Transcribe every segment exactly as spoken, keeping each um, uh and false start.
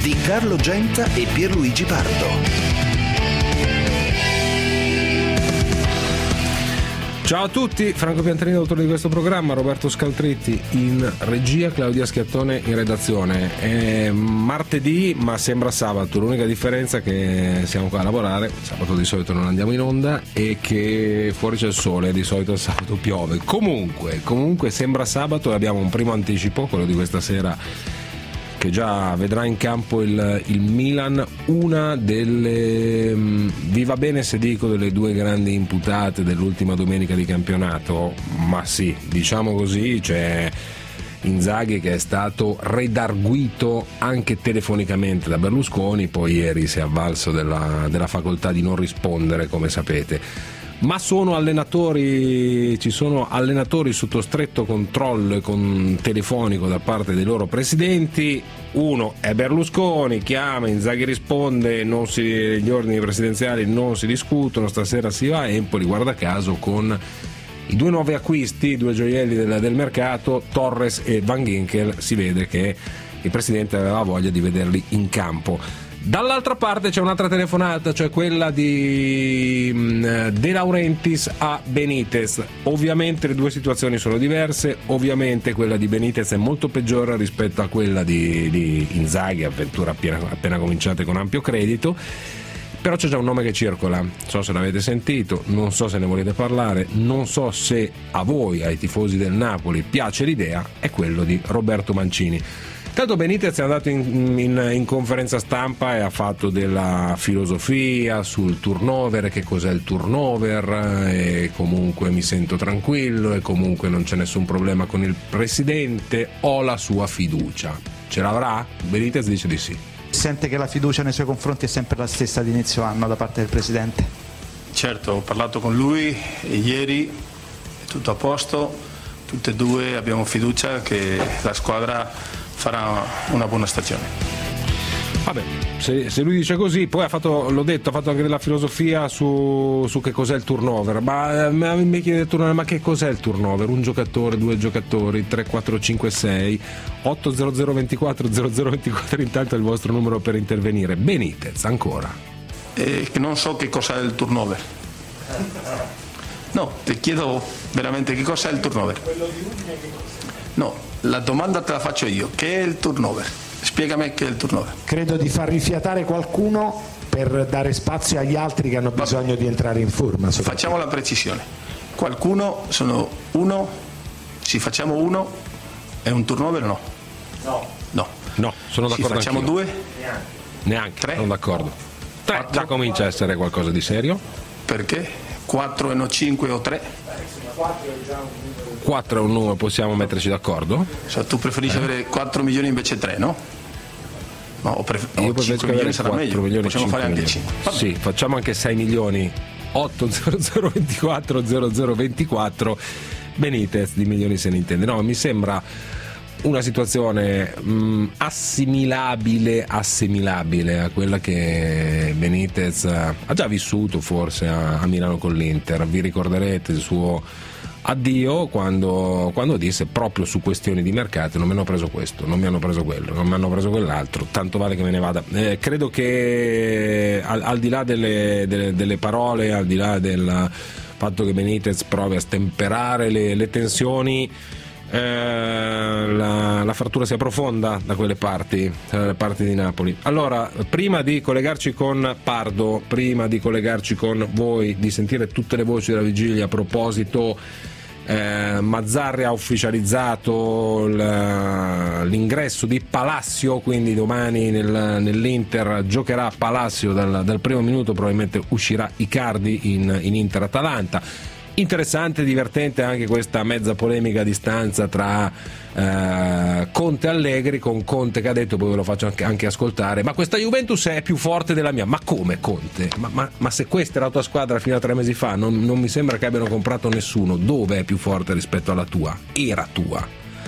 di Carlo Genta e Pierluigi Pardo. Ciao a tutti, Franco Pianterini, autore di questo programma, Roberto Scaltritti in regia, Claudia Schiattone in redazione. È martedì ma sembra sabato, l'unica differenza è che siamo qua a lavorare, sabato di solito non andiamo in onda e che fuori c'è il sole, di solito il sabato piove. Comunque, comunque sembra sabato e abbiamo un primo anticipo, quello di questa sera, che già vedrà in campo il, il Milan, una delle, vi va bene se dico, delle due grandi imputate dell'ultima domenica di campionato, ma sì, diciamo così, c'è Inzaghi che è stato redarguito anche telefonicamente da Berlusconi, poi ieri si è avvalso della, della facoltà di non rispondere, come sapete. Ma sono allenatori, ci sono allenatori sotto stretto controllo e con telefonico da parte dei loro presidenti. Uno è Berlusconi, chiama, Inzaghi risponde, non si, gli ordini presidenziali non si discutono, stasera si va a Empoli, guarda caso, con i due nuovi acquisti, i due gioielli del, del mercato, Torres e Van Ginkel. Si vede che il presidente aveva voglia di vederli in campo. Dall'altra parte c'è un'altra telefonata, cioè quella di De Laurentiis a Benitez. Ovviamente le due situazioni sono diverse, ovviamente quella di Benitez è molto peggiore rispetto a quella di, di Inzaghi, avventura appena, appena cominciate con ampio credito, però c'è già un nome che circola, non so se l'avete sentito, non so se ne volete parlare, non so se a voi, ai tifosi del Napoli, piace l'idea, è quello di Roberto Mancini. Tanto Benitez è andato in, in, in conferenza stampa e ha fatto della filosofia sul turnover, che cos'è il turnover, e comunque mi sento tranquillo e comunque non c'è nessun problema con il presidente, ho la sua fiducia. Ce l'avrà? Benitez dice di sì. Sente che la fiducia nei suoi confronti è sempre la stessa di inizio anno da parte del presidente? Certo, ho parlato con lui ieri, è tutto a posto, tutte e due abbiamo fiducia che la squadra farà una buona stagione. Vabbè, se, se lui dice così, poi ha fatto, l'ho detto, ha fatto anche della filosofia su, su che cos'è il turnover. Ma mi chiede il turnover, ma che cos'è il turnover? Un giocatore, due giocatori, tre, quattro, cinque, sei, otto zero zero ventiquattro zero zero ventiquattro, intanto è il vostro numero per intervenire. Benitez, ancora. Eh, che non so che cos'è il turnover. No, ti chiedo veramente che cos'è il turnover. No. La domanda te la faccio io, che è il turnover? Spiegami che è il turnover. Credo di far rifiatare qualcuno per dare spazio agli altri che hanno bisogno di entrare in forma. Facciamo la precisione. Qualcuno, sono uno, se facciamo uno, è un turnover o no? No. No. No, sono d'accordo. Se facciamo anch'io. due? Neanche. Neanche, tre? sono d'accordo. Tre, Quattro? Già comincia a essere qualcosa di serio. Perché? Quattro e non cinque o tre? quattro è un numero, possiamo metterci d'accordo? Cioè, tu preferisci eh. avere quattro milioni invece tre, no? No, o pref- io o cinque milioni sarà meglio, milioni, possiamo fare anche milioni. cinque. Sì, facciamo anche sei milioni, otto zero zero ventiquattro zero zero ventiquattro. Benitez di milioni se ne intende. No, mi sembra una situazione mh, assimilabile assimilabile a quella che Benitez ha già vissuto forse a, a Milano con l'Inter. Vi ricorderete il suo addio quando, quando disse proprio su questioni di mercato: non mi hanno preso questo, non mi hanno preso quello, non mi hanno preso quell'altro, tanto vale che me ne vada. Eh, credo che al, al di là delle, delle, delle parole, al di là del fatto che Benitez provi a stemperare le, le tensioni, eh, la, la frattura sia profonda da quelle parti, dalle parti di Napoli. Allora, prima di collegarci con Pardo, prima di collegarci con voi, di sentire tutte le voci della vigilia a proposito, eh, Mazzarri ha ufficializzato l'ingresso di Palacio, quindi domani nel, nell'Inter giocherà Palacio dal, dal primo minuto, probabilmente uscirà Icardi in, in Inter-Atalanta. Interessante, divertente anche questa mezza polemica a distanza tra eh, Conte e Allegri, con Conte che ha detto, poi ve lo faccio anche, anche ascoltare: ma questa Juventus è più forte della mia. Ma come, Conte? Ma, ma, ma se questa era la tua squadra fino a tre mesi fa, non, non mi sembra che abbiano comprato nessuno. Dove è più forte rispetto alla tua? Era tua.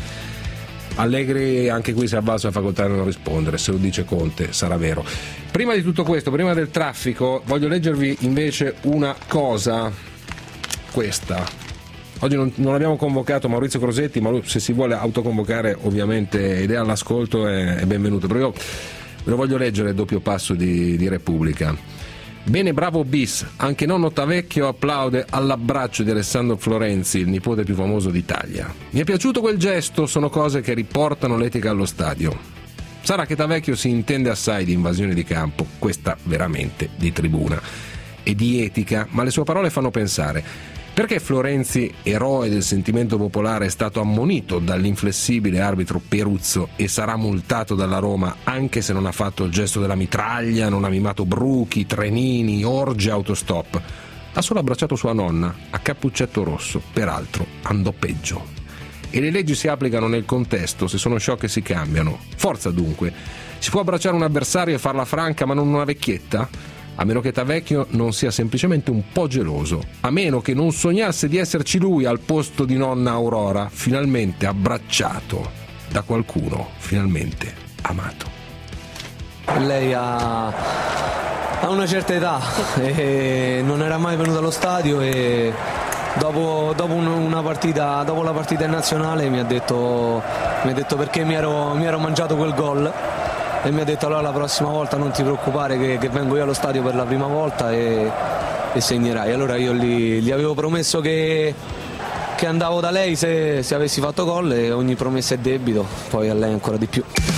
Allegri anche qui si è avvalso la facoltà di non rispondere, se lo dice Conte sarà vero. Prima di tutto questo, prima del traffico, voglio leggervi invece una cosa. Questa. Oggi non, non abbiamo convocato Maurizio Crosetti, ma lui, se si vuole autoconvocare, ovviamente, ed è all'ascolto, è, è benvenuto. Però io Ve lo voglio leggere il doppio passo di, di Repubblica. Bene, bravo bis, anche nonno Tavecchio applaude all'abbraccio di Alessandro Florenzi, il nipote più famoso d'Italia. Mi è piaciuto quel gesto, sono cose che riportano l'etica allo stadio. Sarà che Tavecchio si intende assai di invasione di campo, questa veramente di tribuna, e di etica, ma le sue parole fanno pensare. Perché Florenzi, eroe del sentimento popolare, è stato ammonito dall'inflessibile arbitro Peruzzo e sarà multato dalla Roma anche se non ha fatto il gesto della mitraglia, non ha mimato bruchi, trenini, orge, autostop? Ha solo abbracciato sua nonna a cappuccetto rosso, peraltro andò peggio. E le leggi si applicano nel contesto, se sono sciocche si cambiano. Forza dunque. Si può abbracciare un avversario e farla franca ma non una vecchietta? A meno che Tavecchio non sia semplicemente un po' geloso, a meno che non sognasse di esserci lui al posto di nonna Aurora, finalmente abbracciato da qualcuno, finalmente amato. Lei ha, ha una certa età e non era mai venuta allo stadio e dopo, dopo una partita, dopo la partita in nazionale mi ha detto, mi ha detto perché mi ero, mi ero mangiato quel gol. E mi ha detto allora la prossima volta non ti preoccupare che, che vengo io allo stadio per la prima volta e, e segnerai. Allora io gli, gli avevo promesso che, che andavo da lei se, se avessi fatto gol e ogni promessa è debito, poi a lei ancora di più.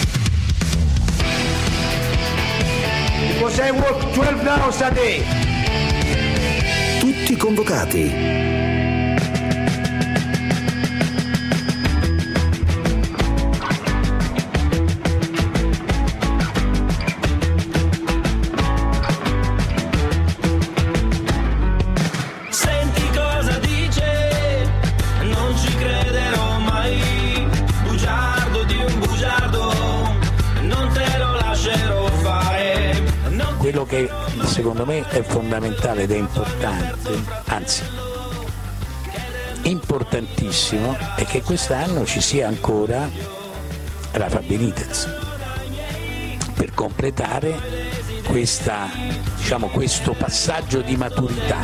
Tutti convocati. Quello che secondo me è fondamentale ed è importante, anzi importantissimo, è che quest'anno ci sia ancora Rafa Benitez per completare questa, diciamo, questo passaggio di maturità.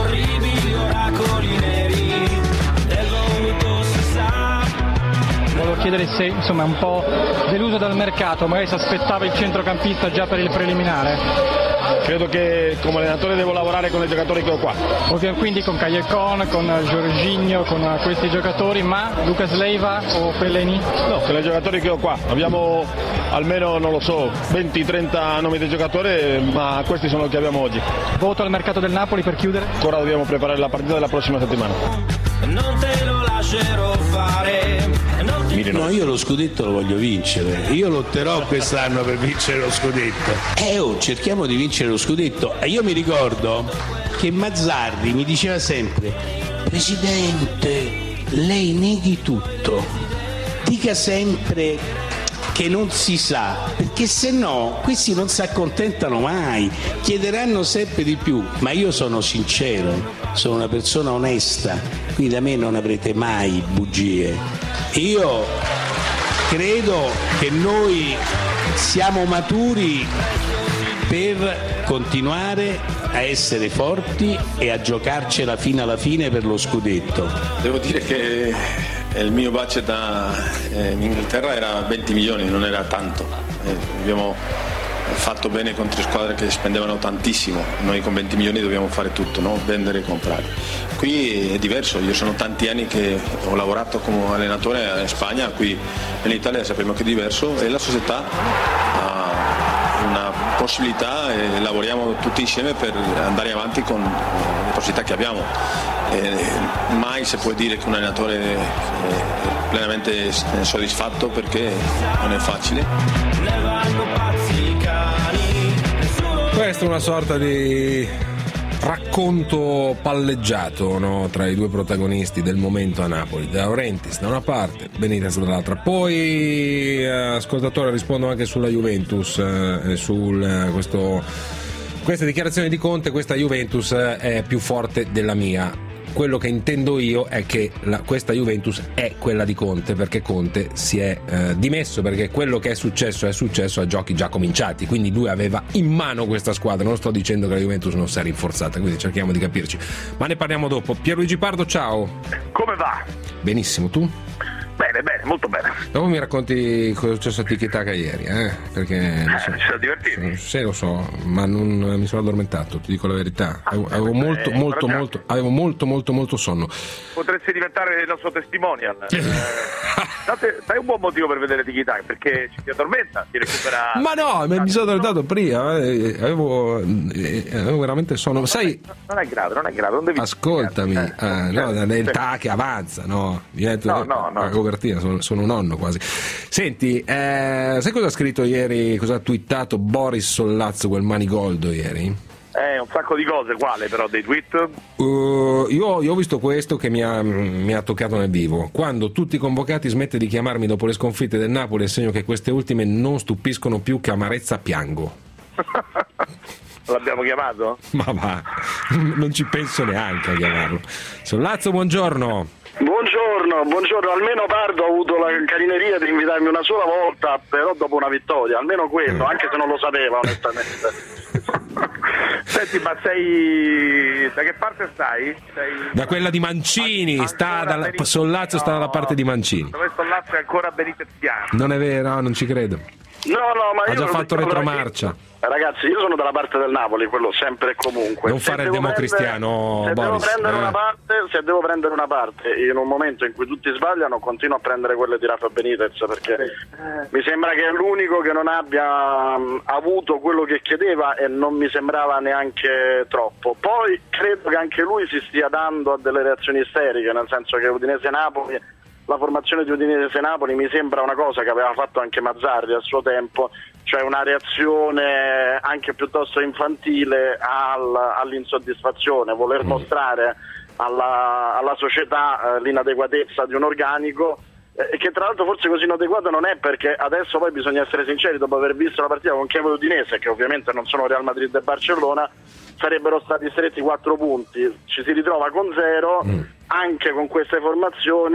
Volevo chiedere se insomma è un po' deluso dal mercato, magari si aspettava il centrocampista già per il preliminare. Credo che come allenatore devo lavorare con i giocatori che ho qua. Ovvio, quindi con Callecon, con Jorginho, con questi giocatori, ma Lucas Leiva o Fellaini? No, con i giocatori che ho qua. Abbiamo almeno, non lo so, venti trenta nomi di giocatori, ma questi sono che abbiamo oggi. Voto al mercato del Napoli per chiudere? Ancora dobbiamo preparare la partita della prossima settimana. Non te lo lascerò fare. No, io lo scudetto lo voglio vincere, io lotterò quest'anno per vincere lo scudetto. Eh oh, cerchiamo di vincere lo scudetto. E io mi ricordo che Mazzarri mi diceva sempre: Presidente, lei neghi tutto, dica sempre che non si sa, perché se no questi non si accontentano mai, chiederanno sempre di più. Ma io sono sincero, sono una persona onesta, quindi da me non avrete mai bugie. Io credo che noi siamo maturi per continuare a essere forti e a giocarcela fino alla fine per lo scudetto. Devo dire che il mio budget in Inghilterra era venti milioni, non era tanto. Abbiamo fatto bene con tre squadre che spendevano tantissimo, noi con venti milioni dobbiamo fare tutto, no? Vendere e comprare. Qui è diverso, io sono tanti anni che ho lavorato come allenatore in Spagna, qui in Italia sappiamo che è diverso e la società ha una possibilità e lavoriamo tutti insieme per andare avanti con le possibilità che abbiamo. E mai si può dire che un allenatore è plenamente soddisfatto perché non è facile. Questa è una sorta di racconto palleggiato, no? Tra i due protagonisti del momento a Napoli, De Laurentiis da una parte, Benitez dall'altra. Poi, eh, ascoltatore, rispondo anche sulla Juventus, eh, sul eh, questo, queste dichiarazioni di Conte. Questa Juventus è più forte della mia. Quello che intendo io è che la, questa Juventus è quella di Conte, perché Conte si è eh, dimesso, perché quello che è successo è successo a giochi già cominciati, quindi lui aveva in mano questa squadra. Non sto dicendo che la Juventus non si è rinforzata, quindi cerchiamo di capirci, ma ne parliamo dopo. Pierluigi Pardo, ciao. Come va? Benissimo, tu? Bene, bene, molto bene. Dopo mi racconti cosa è successo a Tiki Taka ieri, eh? Perché mi sono, eh, divertito. Sì, lo so, ma non mi sono addormentato, ti dico la verità. Avevo, ah, avevo molto, eh, molto, molto, avevo molto, molto, molto sonno. Potresti diventare il nostro testimonial. eh, date, dai un buon motivo per vedere Tiki Taka, perché ci si addormenta, si recupera. Ma no, mi sono addormentato prima, eh, avevo, eh, avevo veramente sonno. Non Sai, è, non è grave, non è grave, non devi. Ascoltami, eh, eh, no, nel sì. Ta che avanza, no, divento no, no, no. la copertina, sono, sono un nonno quasi. Senti, eh, sai cosa ha scritto ieri, cosa ha twittato Boris Sollazzo, quel manigoldo ieri? Eh, un sacco di cose, quale però dei tweet? Uh, io, io ho visto questo che mi ha, mi ha toccato nel vivo. Quando tutti i convocati smette di chiamarmi dopo le sconfitte del Napoli, è segno che queste ultime non stupiscono più, che amarezza piango. L'abbiamo chiamato? Ma va, non ci penso neanche a chiamarlo. Sollazzo, buongiorno. Buongiorno, buongiorno, almeno Pardo ha avuto la carineria di invitarmi una sola volta, però dopo una vittoria, almeno quello, anche se non lo sapeva onestamente. Senti, ma sei... da che parte stai? Sei... Da quella di Mancini, An- sta dalla... Benit- Sollazzo no, sta dalla parte di Mancini. Dove Sollazzo è ancora beniteziano? Non è vero, non ci credo. No, no, ma ha io già fatto retromarcia. Ragazzi, io sono dalla parte del Napoli, quello sempre e comunque. Non fare il democristiano, se Boris. Devo prendere eh. una parte, se devo prendere una parte, in un momento in cui tutti sbagliano, continuo a prendere quelle di Rafa Benitez, perché eh. mi sembra che è l'unico che non abbia um, avuto quello che chiedeva e non mi sembrava neanche troppo. Poi credo che anche lui si stia dando a delle reazioni isteriche, nel senso che Udinese-Napoli, la formazione di Udinese-Napoli mi sembra una cosa che aveva fatto anche Mazzarri a suo tempo, cioè una reazione anche piuttosto infantile al, all'insoddisfazione, voler mostrare alla, alla società eh, l'inadeguatezza di un organico, eh, che tra l'altro forse così inadeguato non è, perché adesso poi bisogna essere sinceri, dopo aver visto la partita con Chievo e Udinese, che ovviamente non sono Real Madrid e Barcellona, sarebbero stati stretti quattro punti, ci si ritrova con zero, mm. anche con queste formazioni,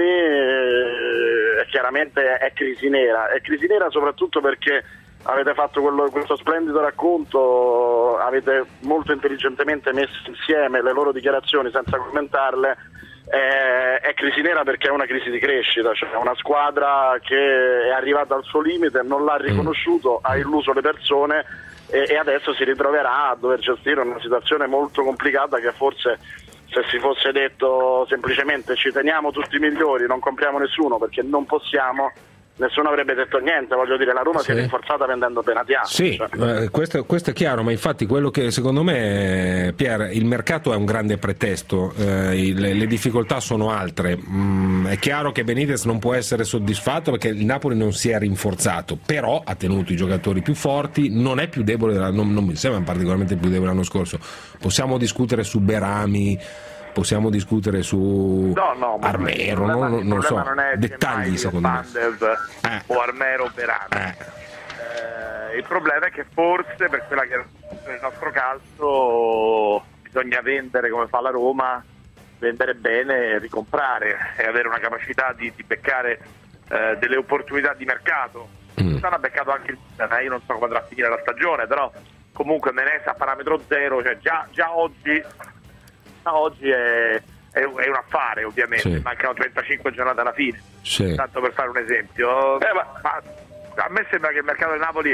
eh, chiaramente è crisi nera, è crisi nera soprattutto perché avete fatto quello, questo splendido racconto, avete molto intelligentemente messo insieme le loro dichiarazioni senza commentarle. Eh, è crisi nera perché è una crisi di crescita, cioè una squadra che è arrivata al suo limite, non l'ha riconosciuto, ha illuso le persone e, e adesso si ritroverà a dover gestire una situazione molto complicata che forse, se si fosse detto semplicemente ci teniamo tutti i migliori, non compriamo nessuno perché non possiamo, nessuno avrebbe detto niente, voglio dire, la Roma sì. si è rinforzata vendendo Benatia. Sì, cioè. eh, questo, questo è chiaro, ma infatti quello che secondo me, Pier, il mercato è un grande pretesto, eh, il, le difficoltà sono altre. Mm, è chiaro che Benitez non può essere soddisfatto perché il Napoli non si è rinforzato, però ha tenuto i giocatori più forti, non è più debole, non, non mi sembra particolarmente più debole l'anno scorso. Possiamo discutere su Berami, possiamo discutere su no, no, Armero, non, non, non so, non è dettagli secondo me. Eh. O Armero o Berami. Eh. Eh, il problema è che forse per quella che è il nostro calcio bisogna vendere come fa la Roma, vendere bene e ricomprare e avere una capacità di, di beccare eh, delle opportunità di mercato. Mm. Stanno ha beccato anche il Milan, io non so come andrà a finire la stagione, però comunque Menez a parametro zero, cioè già, già oggi oggi è, è, è un affare, ovviamente, sì. Mancano trentacinque giornate alla fine, sì. Tanto per fare un esempio. Eh, ma, ma a me sembra che il mercato del Napoli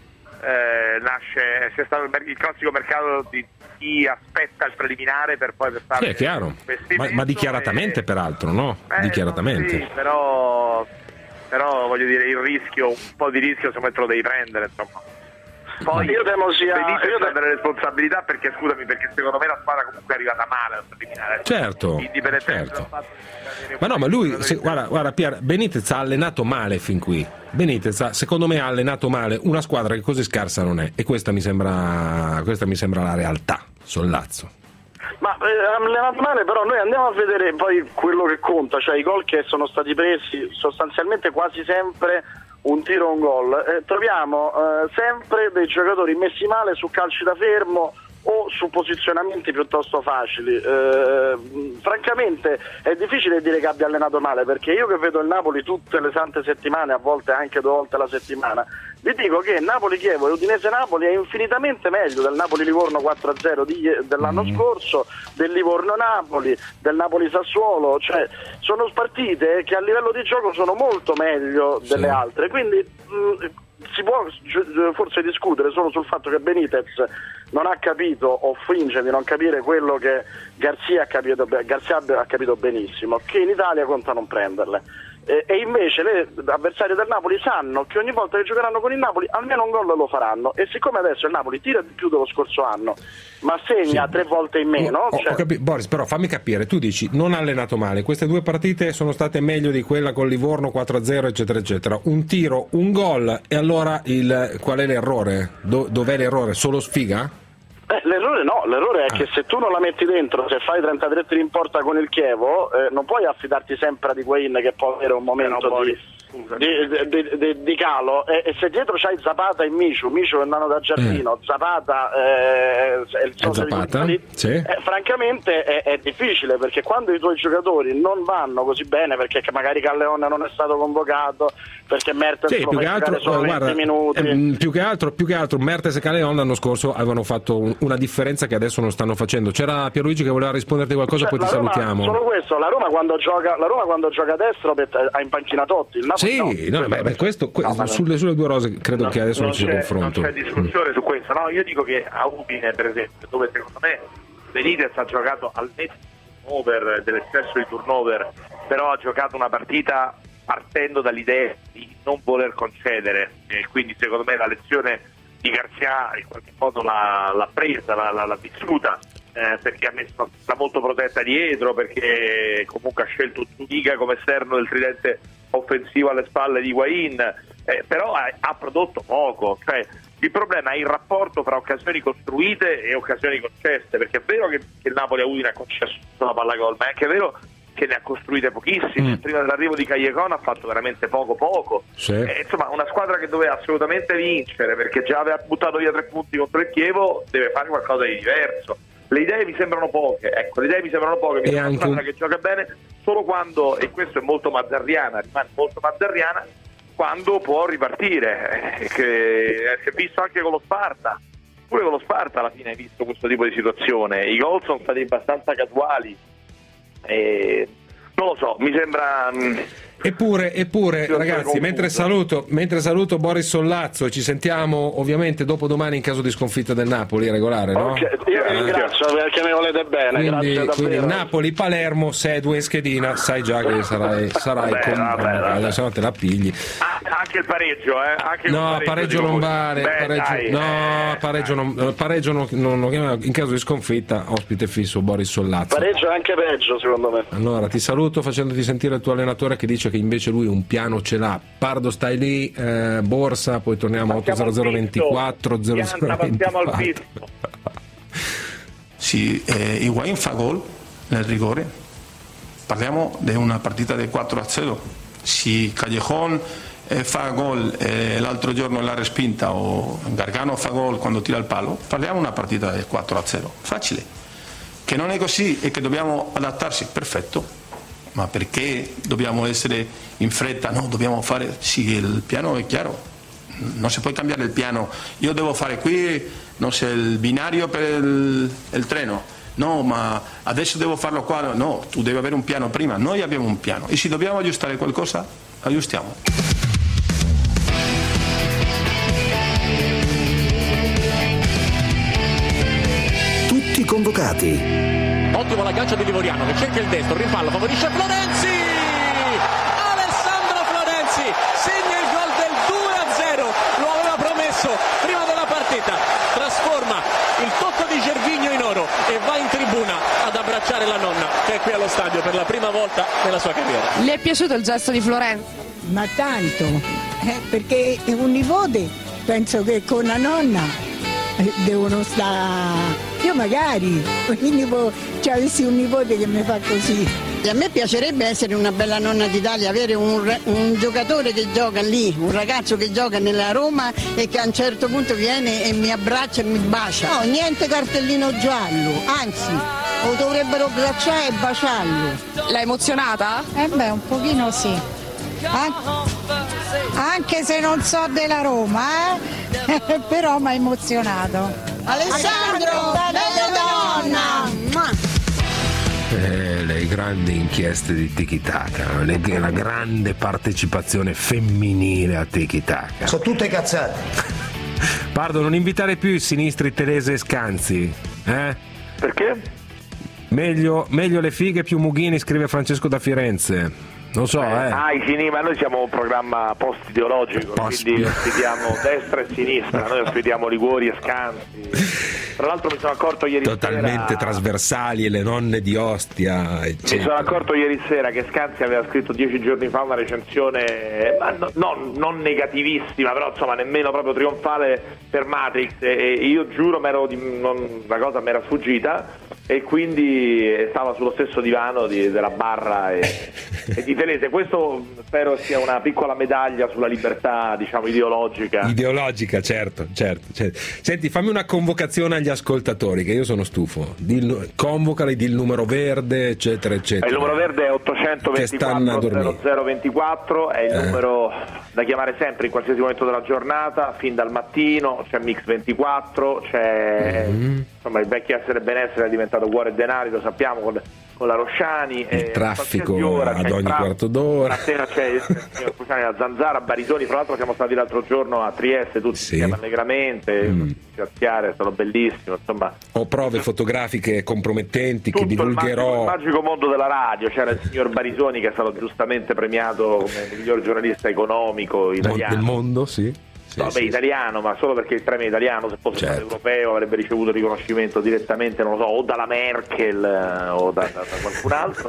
eh, nasce, sia stato il, il classico mercato di chi aspetta il preliminare per poi fare sì, è chiaro, ma, ma dichiaratamente e... peraltro, no? Eh, dichiaratamente. Sì, però, però voglio dire, il rischio, un po' di rischio secondo me te lo devi prendere, insomma. Poi io temo sia Benitez io prendere le responsabilità perché scusami perché secondo me la squadra comunque è arrivata male al preliminare. Certo, certo. Ma no, ma lui se, guarda, guarda Pier, Benitez ha allenato male fin qui. Benitez ha, secondo me ha allenato male una squadra che così scarsa non è, e questa mi sembra questa mi sembra la realtà. Sollazzo. Ma eh, allenato male, però noi andiamo a vedere poi quello che conta, cioè i gol che sono stati presi sostanzialmente quasi sempre un tiro, un gol, eh, troviamo eh, sempre dei giocatori messi male su calci da fermo o su posizionamenti piuttosto facili. Eh, francamente è difficile dire che abbia allenato male, perché io che vedo il Napoli tutte le sante settimane, a volte anche due volte alla settimana, Vi dico che Napoli-Chievo e Udinese-Napoli è infinitamente meglio del Napoli-Livorno quattro a zero di, dell'anno mm. scorso, del Livorno-Napoli, del Napoli-Sassuolo, cioè sono partite che a livello di gioco sono molto meglio delle sì. altre, quindi mh, si può forse discutere solo sul fatto che Benitez non ha capito o finge di non capire quello che Garzia ha capito, Garzia ha capito benissimo, che in Italia conta non prenderle. E invece le avversarie del Napoli sanno che ogni volta che giocheranno con il Napoli almeno un gol lo faranno, e siccome adesso il Napoli tira di più dello scorso anno ma segna sì. tre volte in meno, ho, cioè... ho capi- Boris, però fammi capire, tu dici non ha allenato male, queste due partite sono state meglio di quella con Livorno quattro a zero eccetera eccetera, un tiro, un gol, e allora il, qual è l'errore? Do, dov'è l'errore? Solo sfiga? Eh, l'errore no, l'errore è ah. che se tu non la metti dentro, se fai trentatré tiri in porta con il Chievo, eh, non puoi affidarti sempre a Di Higuaín che può avere un momento no, di, di, di, di, di calo, e, e se dietro c'hai Zapata e Micio, Micio è nato da Giardino, mm. Zapata eh, è il socio Zapata, di sì. eh, francamente è, è difficile, perché quando i tuoi giocatori non vanno così bene, perché magari Calleon non è stato convocato, perché Mertens sì, lo più fa che altro, solo guarda, venti minuti ehm, più che altro più che altro Mertens e Calleon l'anno scorso avevano fatto un, una differenza che adesso non stanno facendo. C'era Pierluigi che voleva risponderti qualcosa, cioè, poi ti Roma, salutiamo. Solo questo, la Roma quando gioca la Roma quando gioca a destra ha in panchina Totti, il Napoli sì, no. no, beh, beh, questo, que- no, sulle, sulle due rose credo no, che adesso non, non ci sia confronto. Non c'è discussione mm. su questo, no? Io dico che a Udine, per esempio, dove secondo me Benitez ha giocato al netto turnover dell'eccesso di turnover, però ha giocato una partita partendo dall'idea di non voler concedere, e quindi secondo me la lezione di Garzia in qualche modo l'ha, l'ha presa, l'ha, l'ha, l'ha vissuta, eh, perché ha messo sta molto protetta dietro, perché comunque ha scelto Zuniga come esterno del tridente offensivo alle spalle di Higuaín, eh, però ha, ha prodotto poco, cioè il problema è il rapporto fra occasioni costruite e occasioni concesse, perché è vero che, che il Napoli a Udine ha concesso la palla gol, ma è anche vero che ne ha costruite pochissime. Mm. Prima dell'arrivo di Callejon ha fatto veramente poco poco, sì. eh, insomma una squadra che doveva assolutamente vincere, perché già aveva buttato via tre punti contro il Chievo, deve fare qualcosa di diverso. Le idee mi sembrano poche, ecco, le idee mi sembrano poche, mi sembra una squadra che gioca bene solo quando, e questo è molto mazzarriana, rimane molto mazzarriana, quando può ripartire, eh, che si è visto anche con lo Sparta, pure con lo Sparta alla fine hai visto questo tipo di situazione, i gol sono stati abbastanza casuali, e non lo so, mi sembra. Eppure, eppure ragazzi, mentre saluto, mentre saluto Boris Sollazzo, ci sentiamo ovviamente dopo domani in caso di sconfitta del Napoli, regolare, no? Okay, io vi ringrazio eh. perché mi volete bene, quindi, grazie quindi Napoli-Palermo, se è due in schedina, sai già che sarai, sarai vabbè, con vabbè, vabbè. se no te la pigli. Ah, anche il pareggio, eh? Anche no, pareggio, pareggio non vale, Beh, pareggio, dai, no, eh, pareggio, non, pareggio non, non, non, in caso di sconfitta, ospite fisso Boris Sollazzo. Pareggio è anche peggio secondo me. Allora ti saluto facendoti sentire il tuo allenatore che dice che invece lui un piano ce l'ha. Pardo stai lì, eh, Borsa, poi torniamo a otto zero zero ventiquattro zero zero ventiquattro. Se eh, Higuaín fa gol nel rigore, parliamo di una partita di quattro a zero. Se Callejon eh, fa gol eh, l'altro giorno l'ha respinta, o Gargano fa gol quando tira il palo, parliamo di una partita di quattro a zero. Facile. Che non è così e che dobbiamo adattarsi, perfetto. Ma perché dobbiamo essere in fretta? No, dobbiamo fare, sì, il piano è chiaro, non si può cambiare il piano. Io devo fare qui, non so, il binario per il, il treno, no, ma adesso devo farlo qua. No, tu devi avere un piano prima, noi abbiamo un piano e se dobbiamo aggiustare qualcosa, aggiustiamo. Tutti convocati. Ottimo l'aggancio di Livoriano che cerca il destro, rimpallo, favorisce Florenzi, Alessandro Florenzi segna il gol del due a zero, lo aveva promesso prima della partita, trasforma il tocco di Gervinho in oro e va in tribuna ad abbracciare la nonna che è qui allo stadio per la prima volta nella sua carriera. Le è piaciuto il gesto di Florenzi? Ma tanto, eh, perché è un nipote, penso che con la nonna eh, devono stare. Io magari cioè, avessi un nipote che mi fa così. E a me piacerebbe essere una bella nonna d'Italia, avere un, un giocatore che gioca lì, un ragazzo che gioca nella Roma e che a un certo punto viene e mi abbraccia e mi bacia. No, niente cartellino giallo, anzi, lo dovrebbero abbracciare e baciarlo. L'ha emozionata? Eh beh, un pochino sì. Eh? anche se non so della Roma, eh? Però mi ha emozionato. Alessandro, bella donna! Eh, le grandi inchieste di Tiki Taka, le, la grande partecipazione femminile a Tiki Taka. Sono tutte cazzate. Pardo, non invitare più i sinistri Telese e Scanzi, eh? Perché? Meglio, meglio le fighe più Mughini, scrive Francesco da Firenze. Non so, eh. Ah, i cinema, ma noi siamo un programma post-ideologico, Post- quindi ospitiamo destra e sinistra, noi ospitiamo Liguori e Scanzi. Tra l'altro mi sono accorto ieri Totalmente sera... trasversali, le nonne di Ostia, eccetera. Mi sono accorto ieri sera che Scanzi aveva scritto dieci giorni fa una recensione, ma no, no, non negativissima, però insomma nemmeno proprio trionfale per Matrix, e io giuro m'ero di, non, la cosa mi era sfuggita, e quindi stava sullo stesso divano di, della Barra e, e di Telese. Questo spero sia una piccola medaglia sulla libertà, diciamo, ideologica. Ideologica, certo, certo, certo. Senti, fammi una convocazione agli ascoltatori, che io sono stufo. Dil, convocali, di il numero verde, eccetera, eccetera. Il numero verde è ottocentoventiquattro zero zero ventiquattro, è il eh. numero da chiamare sempre in qualsiasi momento della giornata, fin dal mattino. C'è Mix ventiquattro, c'è mm-hmm. insomma il vecchio Essere Benessere è diventato Cuore e Denari, lo sappiamo, con, con la Rosciani. Il eh, traffico ora, ad ogni traffico. quarto d'ora. Stasera c'è il signor Cruciani, la Zanzara, Barisoni. Fra l'altro siamo stati l'altro giorno a Trieste tutti sì. insieme allegramente, mm. è stato bellissimo, insomma. Ho prove fotografiche compromettenti Tutto che divulgherò. Il magico, il magico mondo della radio. C'era il signor Barisoni che è stato giustamente premiato come il miglior giornalista economico italiano del mondo, sì. Sì, no, sì, beh, italiano, ma solo perché il premio è italiano. Se fosse certo. stato europeo avrebbe ricevuto riconoscimento direttamente, non lo so, o dalla Merkel o da, da, da qualcun altro.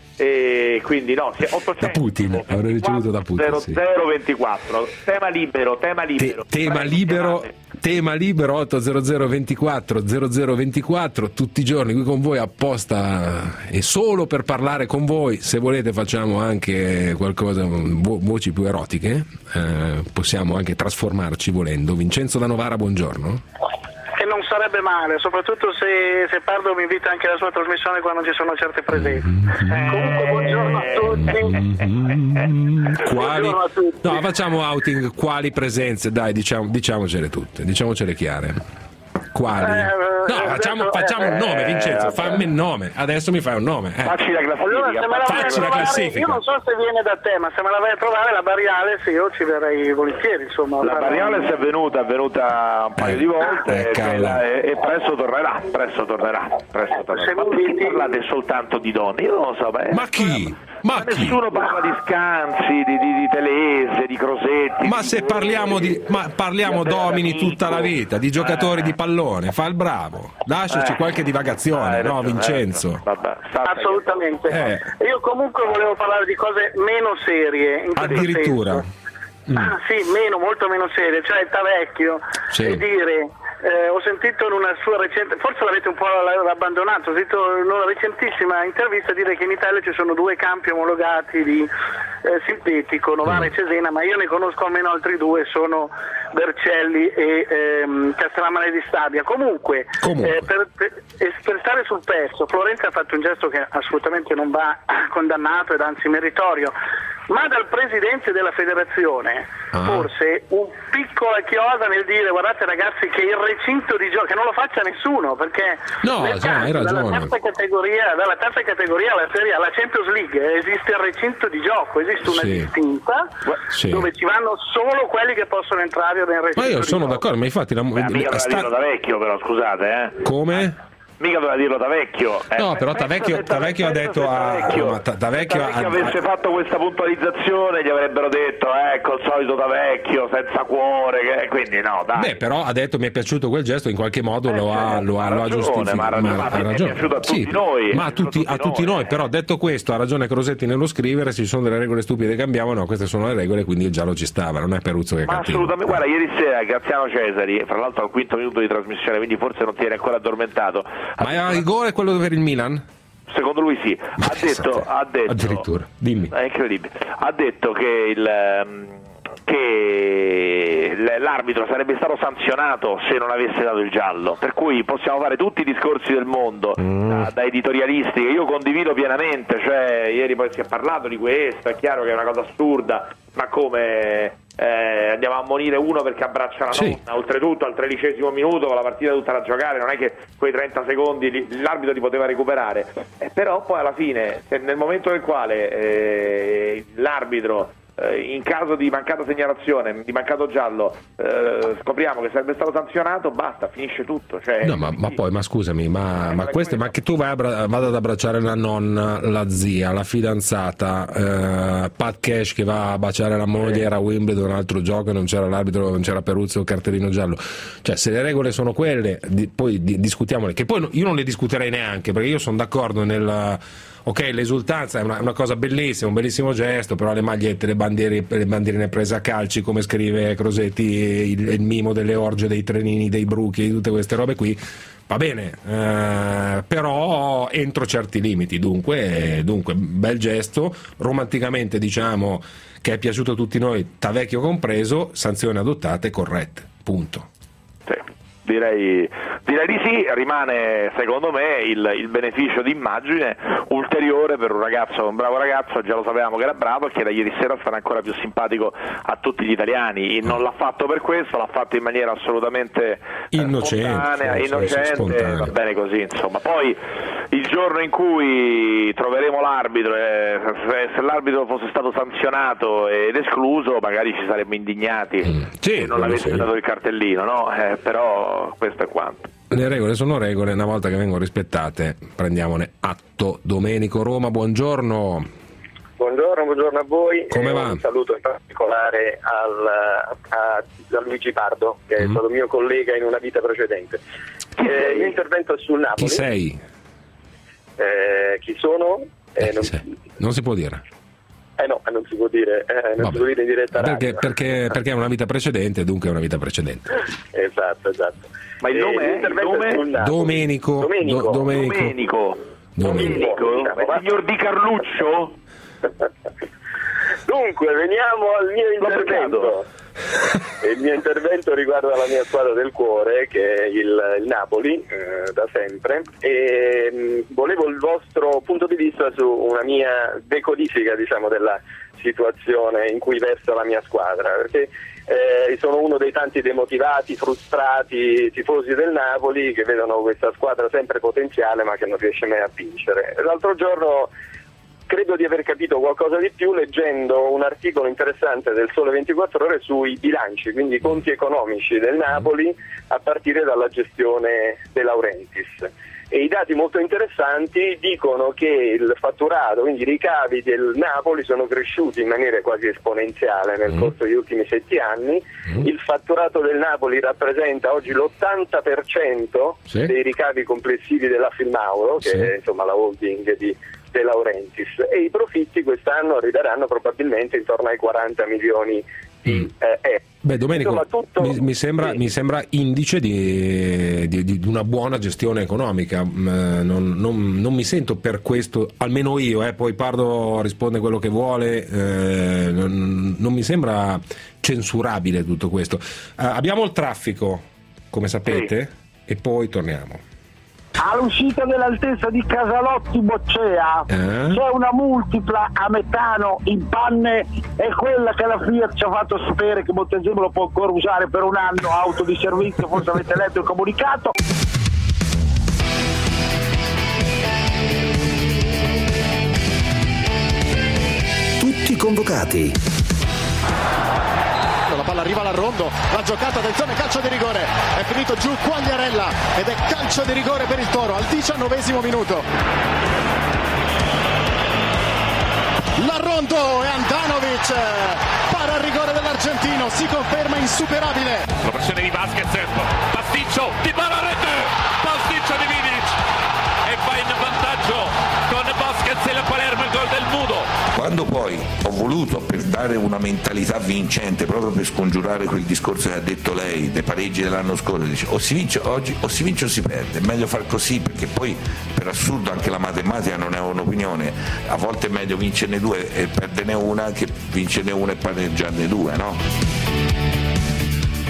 E quindi no, ottocento da Putin, avrei ricevuto da Putin. zero zero ventiquattro, sì. Tema libero, tema libero. Te, tema libero. Tema libero otto zero zero ventiquattro zero zero ventiquattro, tutti i giorni qui con voi apposta e solo per parlare con voi. Se volete facciamo anche qualcosa, vo- voci più erotiche, eh, possiamo anche trasformarci volendo. Vincenzo da Novara, buongiorno. E non sarebbe male, soprattutto se, se Pardo mi invita anche alla sua trasmissione quando ci sono certe presenze. Eh, Comunque buongiorno a tutti. Quali? Buongiorno a tutti. No, facciamo outing, quali presenze? Dai, diciamo, diciamocele tutte, diciamocele chiare. Quali? Eh, no, adesso, facciamo, facciamo eh, un nome, Vincenzo, eh, fammi il nome. Adesso mi fai un nome. Eh. Facci la classifica. Allora, se me la vai a Facci la trovare, classifica. io non so se viene da te, ma se me la vai a trovare la Barriales io ci verrei volentieri, insomma. La Barriales è venuta, è venuta un paio Eh, di volte eh, e, e, e presto tornerà, presto tornerà, presto tornerà. Ma perché parlate soltanto di donne? Io non lo so, beh, Ma chi? Ma, ma chi? nessuno parla di Scanzi, di, di, di Telese, di Crosetti. Ma di se parliamo di ma parliamo di domini D'Amico. tutta la vita, di giocatori Eh. di pallone, fa il bravo. Lasciaci Eh. qualche divagazione, Eh, no, eh, Vincenzo? vabbè, state- Assolutamente. Eh. Io comunque volevo parlare di cose meno serie. In questo Addirittura. senso. Ah, sì, meno, molto meno serie, cioè Tavecchio, Sì. e dire, eh, ho sentito in una sua recente, forse l'avete un po' abbandonato, ho sentito in una recentissima intervista dire che in Italia ci sono due campi omologati di eh, sintetico, Novara e Cesena, ma io ne conosco almeno altri due, sono Vercelli e ehm, Castellammare di Stabia. Comunque, Comunque. Eh, per, per, per stare sul pezzo, Florenza ha fatto un gesto che assolutamente non va condannato ed anzi meritorio, ma dal presidente della federazione Ah. forse un piccola chiosa nel dire guardate ragazzi che il recinto di gioco, che non lo faccia nessuno, perché No, nel sì, hai calcio, dalla ragione. terza categoria dalla terza categoria alla Serie A, alla Champions League, esiste il recinto di gioco, esiste una Sì. distinta Sì. dove ci vanno solo quelli che possono entrare nel recinto Ma io di sono gioco. d'accordo, ma infatti la, Beh, mica sta- doveva dirlo da vecchio, però scusate, eh. come? Mica doveva dirlo da vecchio. Eh, No, però pensa Tavecchio, se Tavecchio ha pensa detto se a Tavecchio- ma Ta- Tavecchio se ha- Tavecchio avesse ha- fatto questa puntualizzazione gli avrebbero detto ecco il solito Tavecchio senza cuore, che... quindi no, dai. Beh, però ha detto mi è piaciuto quel gesto, in qualche modo lo ha, lo ha, ha lo ha ragione, giustificato. ma ha ragione, ma ha è ragione. piaciuto a tutti Sì, noi, ma è a tutti, piaciuto a a tutti tutti noi. noi. Però detto questo, ha ragione Crosetti nello scrivere, ci sono delle regole stupide che cambiamo, no, queste sono le regole, quindi il giallo ci stava, non è Peruzzo che è Ma cattivo. assolutamente, guarda, ieri sera Graziano Cesari, fra l'altro al quinto minuto di trasmissione, quindi forse non ti eri ancora addormentato. Ma il rigore è quello per il Milan? Secondo lui sì, ha detto, ha detto Addirittura, dimmi. è incredibile, ha detto che il ehm, che l'arbitro sarebbe stato sanzionato se non avesse dato il giallo, per cui possiamo fare tutti i discorsi del mondo, mm. da, da editorialisti, che io condivido pienamente, cioè ieri poi si è parlato di questo, è chiaro che è una cosa assurda, ma come eh, andiamo a ammonire uno perché abbraccia la sì. nonna, oltretutto al tredicesimo minuto con la partita tutta da giocare, non è che quei trenta secondi l'arbitro li poteva recuperare, eh, però poi alla fine se nel momento nel quale eh, l'arbitro in caso di mancata segnalazione, di mancato giallo, eh, scopriamo che sarebbe stato sanzionato, basta, finisce tutto. Cioè, no, ma, ma poi, ma scusami, ma, ma questo, ma che tu vai a, vada ad abbracciare la nonna, la zia, la fidanzata, eh, Pat Cash che va a baciare la moglie, era Wimbledon, un altro gioco e non c'era l'arbitro, non c'era Peruzzo o cartellino giallo. Cioè, se le regole sono quelle, di, poi di, discutiamole, che poi io non le discuterei neanche, perché io sono d'accordo nel... Ok, l'esultanza è una, una cosa bellissima, un bellissimo gesto, però le magliette, le bandiere, le bandierine prese a calci, come scrive Crosetti, il, il mimo delle orge, dei trenini, dei bruchi, di tutte queste robe qui, va bene, eh, però entro certi limiti, dunque, dunque bel gesto, romanticamente diciamo che è piaciuto a tutti noi, Tavecchio compreso, sanzioni adottate corrette, punto. Sì. Direi, direi di sì, rimane secondo me il, il beneficio d'immagine ulteriore per un ragazzo, un bravo ragazzo, già lo sapevamo che era bravo e che da ieri sera sarà ancora più simpatico a tutti gli italiani, non l'ha fatto per questo, l'ha fatto in maniera assolutamente innocente, spontanea, sì, innocente, spontanea. Va bene così, insomma. Poi il giorno in cui troveremo l'arbitro, eh, se, se l'arbitro fosse stato sanzionato ed escluso, magari ci saremmo indignati mm. sì, se non l'avesse sì. dato il cartellino, no? Eh, però questo è quanto. Le regole sono regole, una volta che vengono rispettate prendiamone atto. Domenico Roma, buongiorno. Buongiorno, buongiorno a voi. Come e va? Un saluto in particolare al, a, a Luigi Pardo, che mm. è stato mio collega in una vita precedente. Eh, il mio intervento è sul Napoli. Chi sei? Eh, chi sono? Eh, Eh, non, sei? Non si può dire. Eh no, non si può dire, eh, non si può dire in diretta perché, radio. Perché, perché è una vita precedente, dunque è una vita precedente. Esatto, esatto. Ma il nome eh, è? Il nome? Domenico. Domenico. Do, Domenico. Domenico. Domenico. Domenico. Signor Di Carluccio? Dunque, veniamo al mio intervento. Il mio intervento riguarda la mia squadra del cuore, che è il, il Napoli, eh, da sempre, e mh, volevo il vostro punto di vista su una mia decodifica, diciamo, della situazione in cui versa la mia squadra, perché eh, sono uno dei tanti demotivati, frustrati tifosi del Napoli che vedono questa squadra sempre potenziale ma che non riesce mai a vincere. L'altro giorno credo di aver capito qualcosa di più leggendo un articolo interessante del Sole ventiquattro Ore sui bilanci, quindi i conti economici del Napoli a partire dalla gestione De Laurentiis. E i dati molto interessanti dicono che il fatturato, quindi i ricavi del Napoli sono cresciuti in maniera quasi esponenziale nel corso degli ultimi sette anni. Il fatturato del Napoli rappresenta oggi l'ottanta per cento sì. dei ricavi complessivi della Filmauro, che sì. è insomma la holding di De Laurentiis, e i profitti quest'anno arriveranno probabilmente intorno ai quaranta milioni di eh, euro. Beh, Domenico, Insomma, tutto... mi, mi, sembra, sì. mi sembra indice di, di, di una buona gestione economica. Non, non, non mi sento per questo, almeno io, eh, poi Pardo risponde quello che vuole, eh, non, non mi sembra censurabile tutto questo. Uh, abbiamo il traffico, come sapete, sì. e poi torniamo. All'uscita dell'altezza di Casalotti Boccea eh? c'è una multipla a metano in panne, è quella che la Fiat ci ha fatto sapere che Montezemolo può ancora usare per un anno, auto di servizio, forse avete letto il comunicato. Tutti convocati. La palla arriva alla Rondo, la giocata, attenzione, calcio di rigore, è finito giù Quagliarella ed è calcio di rigore per il Toro al diciannovesimo minuto. La Rondo e Andanovic para il rigore dell'argentino, si conferma insuperabile. La pressione di Vasquez, pasticcio di Balarete, pasticcio di Vidic e va in vantaggio con Vasquez e la Palermo, il gol del Mudo. Quando poi ho voluto, per dare una mentalità vincente, proprio per scongiurare quel discorso che ha detto lei dei pareggi dell'anno scorso, dice o si vince oggi o si vince o si perde, è meglio far così, perché poi per assurdo anche la matematica non è un'opinione, a volte è meglio vincerne due e perderne una che vincerne una e pareggiarne due, no?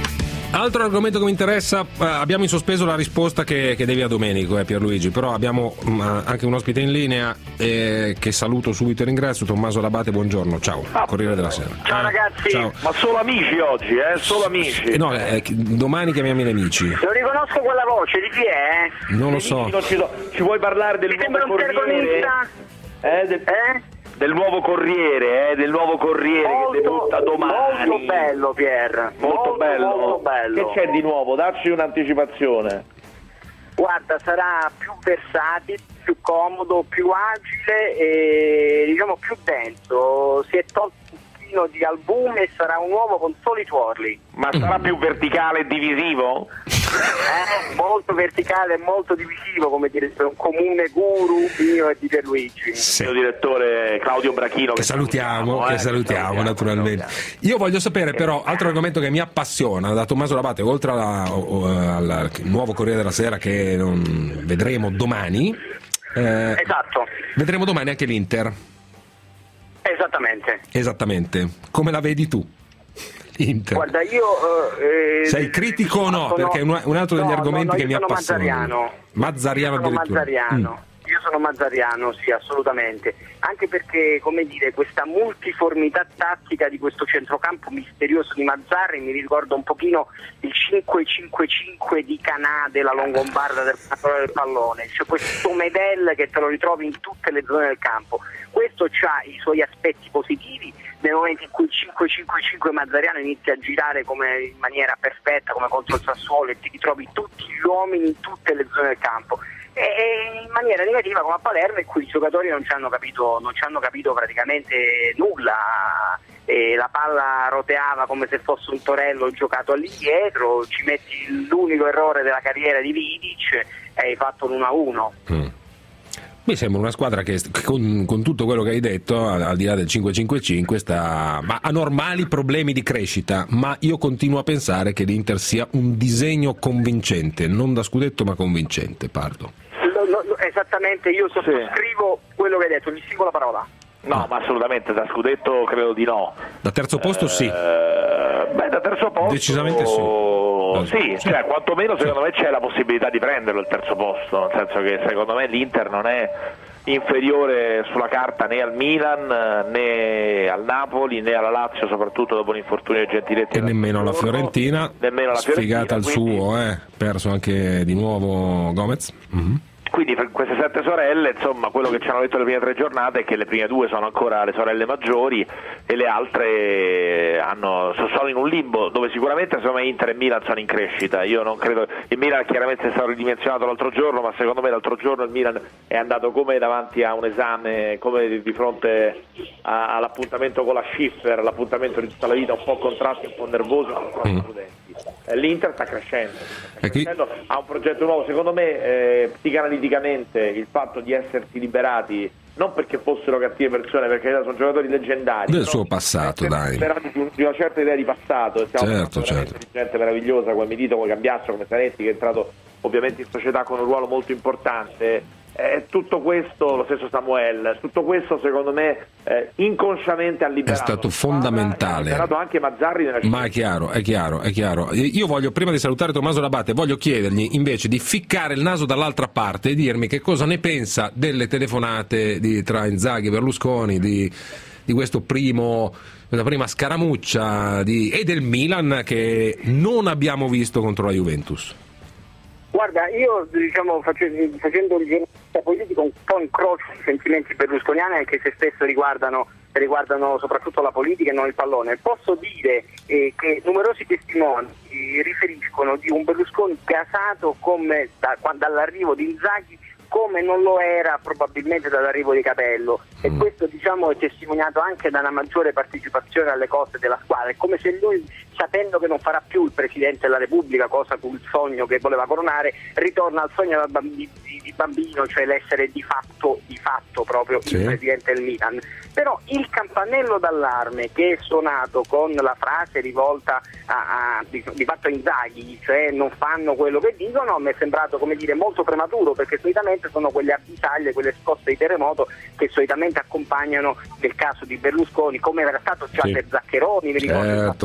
Altro argomento che mi interessa, eh, abbiamo in sospeso la risposta che, che devi a Domenico, eh, Pierluigi, però abbiamo mh, anche un ospite in linea eh, che saluto subito e ringrazio, Tommaso Labate, buongiorno, ciao, ah, Corriere della Sera. Ciao eh, ragazzi, ciao. Ma solo amici oggi, eh? Solo amici. Eh, no, eh, domani chiamiamo i nemici. Lo riconosco quella voce, di chi è? Non lo so. Non ci, so. Ci vuoi parlare del Mi nuovo Corriere? Eh? Del... eh? Del nuovo Corriere, eh, del nuovo Corriere molto, che debutta domani. Molto bello, Pier. Molto, molto bello. Molto bello. Che c'è di nuovo? Dacci un'anticipazione. Guarda, sarà più versatile, più comodo, più agile e diciamo più denso. Si è tolto un pochino di album e sarà un uovo con soli tuorli. Ma sarà più verticale e divisivo? Eh, molto verticale e molto divisivo, come direbbe un comune guru mio e di Pierluigi. Sì. Il mio direttore Claudio Brachino, che, che salutiamo, salutiamo, che, eh, salutiamo, che salutiamo naturalmente. Salutiamo. Io voglio sapere però, altro argomento che mi appassiona da Tommaso Labate, oltre alla, o, al nuovo Corriere della Sera che non vedremo domani, eh, esatto. Vedremo domani anche l'Inter. Esattamente. Esattamente. Come la vedi tu? Inter. Guarda, io eh, sei critico o no? Sono... Perché è un, un altro degli no, argomenti no, no, che mi appassionano. Mazzariano. Mazzariano io sono addirittura. Mazzariano. Mm. Io sono Mazzariano, sì, assolutamente. Anche perché, come dire, questa multiformità tattica di questo centrocampo misterioso di Mazzarri mi ricorda un pochino il cinque cinque cinque di Canà della Longombarda del, del pallone. C'è questo Medel che te lo ritrovi in tutte le zone del campo. Questo ha i suoi aspetti positivi nel momento in cui il cinque cinque cinque Mazzariano inizia a girare come in maniera perfetta, come contro il Sassuolo, e ti ritrovi tutti gli uomini in tutte le zone del campo. E in maniera negativa come a Palermo, in cui i giocatori non ci hanno capito, non ci hanno capito praticamente nulla, e la palla roteava come se fosse un torello giocato all'indietro, ci metti l'unico errore della carriera di Vidic e hai fatto l'uno a uno. Mm. Mi sembra una squadra che con, con tutto quello che hai detto, al, al di là del cinque cinque cinque, sta, ma ha normali problemi di crescita, ma io continuo a pensare che l'Inter sia un disegno convincente, non da scudetto ma convincente, Pardo. No, no, esattamente, io sottoscrivo sì. quello che hai detto, gli seguo la parola. No, ma assolutamente, da scudetto credo di no. Da terzo posto eh, sì. Beh, da terzo posto decisamente sì. Sì, cioè quantomeno secondo me c'è la possibilità di prenderlo il terzo posto, nel senso che secondo me l'Inter non è inferiore sulla carta né al Milan né al Napoli né alla Lazio, soprattutto dopo l'infortunio di Gentiletti, e nemmeno alla Fiorentina, nemmeno alla sfigata al quindi... suo, eh. perso anche di nuovo Gomez. Mm-hmm. Quindi queste sette sorelle, insomma, quello che ci hanno detto le prime tre giornate è che le prime due sono ancora le sorelle maggiori e le altre hanno, sono in un limbo dove sicuramente secondo me Inter e Milan sono in crescita. Io non credo, il Milan chiaramente è stato ridimensionato l'altro giorno, ma secondo me l'altro giorno il Milan è andato come davanti a un esame, come di fronte a, all'appuntamento con la Schiffer, l'appuntamento di tutta la vita, un po' contratti, un po' nervoso, un po' prudenti. L'Inter sta crescendo, sta crescendo, ha un progetto nuovo, secondo me eh, psicanaliticamente il fatto di essersi liberati non perché fossero cattive persone, perché sono giocatori leggendari del suo passato, dai, di, di una certa idea di passato, stiamo certo, certo. di gente meravigliosa come Milito, come Cambiasso, come Zanetti, che è entrato ovviamente in società con un ruolo molto importante. Eh, tutto questo, lo stesso Samuel, tutto questo secondo me eh, inconsciamente ha liberato, è stato fondamentale, ha liberato anche Mazzarri nella ma è chiaro, è chiaro, è chiaro. Io voglio, prima di salutare Tommaso Labate, voglio chiedergli invece di ficcare il naso dall'altra parte e dirmi che cosa ne pensa delle telefonate di, tra Inzaghi e Berlusconi, di, di questo primo, questa prima scaramuccia di, e del Milan che non abbiamo visto contro la Juventus. Guarda, io diciamo facendo, facendo il giornalista politico un po' incrocio i sentimenti berlusconiani, anche se spesso riguardano, riguardano soprattutto la politica e non il pallone. Posso dire eh, che numerosi testimoni eh, riferiscono di un Berlusconi gasato come da, dall'arrivo di Inzaghi, come non lo era probabilmente dall'arrivo di Capello, e questo diciamo è testimoniato anche da una maggiore partecipazione alle cose della squadra. È come se lui, sapendo che non farà più il Presidente della Repubblica, cosa sul sogno che voleva coronare, ritorna al sogno di, di, di bambino, cioè l'essere di fatto, di fatto proprio sì. il Presidente del Milan. Però il campanello d'allarme che è suonato con la frase rivolta a, a, di, di fatto a Inzaghi, cioè non fanno quello che dicono, mi è sembrato, come dire, molto prematuro, perché solitamente sono quelle avvisaglie, quelle scosse di terremoto che solitamente accompagnano nel caso di Berlusconi, come era stato già sì. per Zaccheroni, mi ricordo certo. in passato.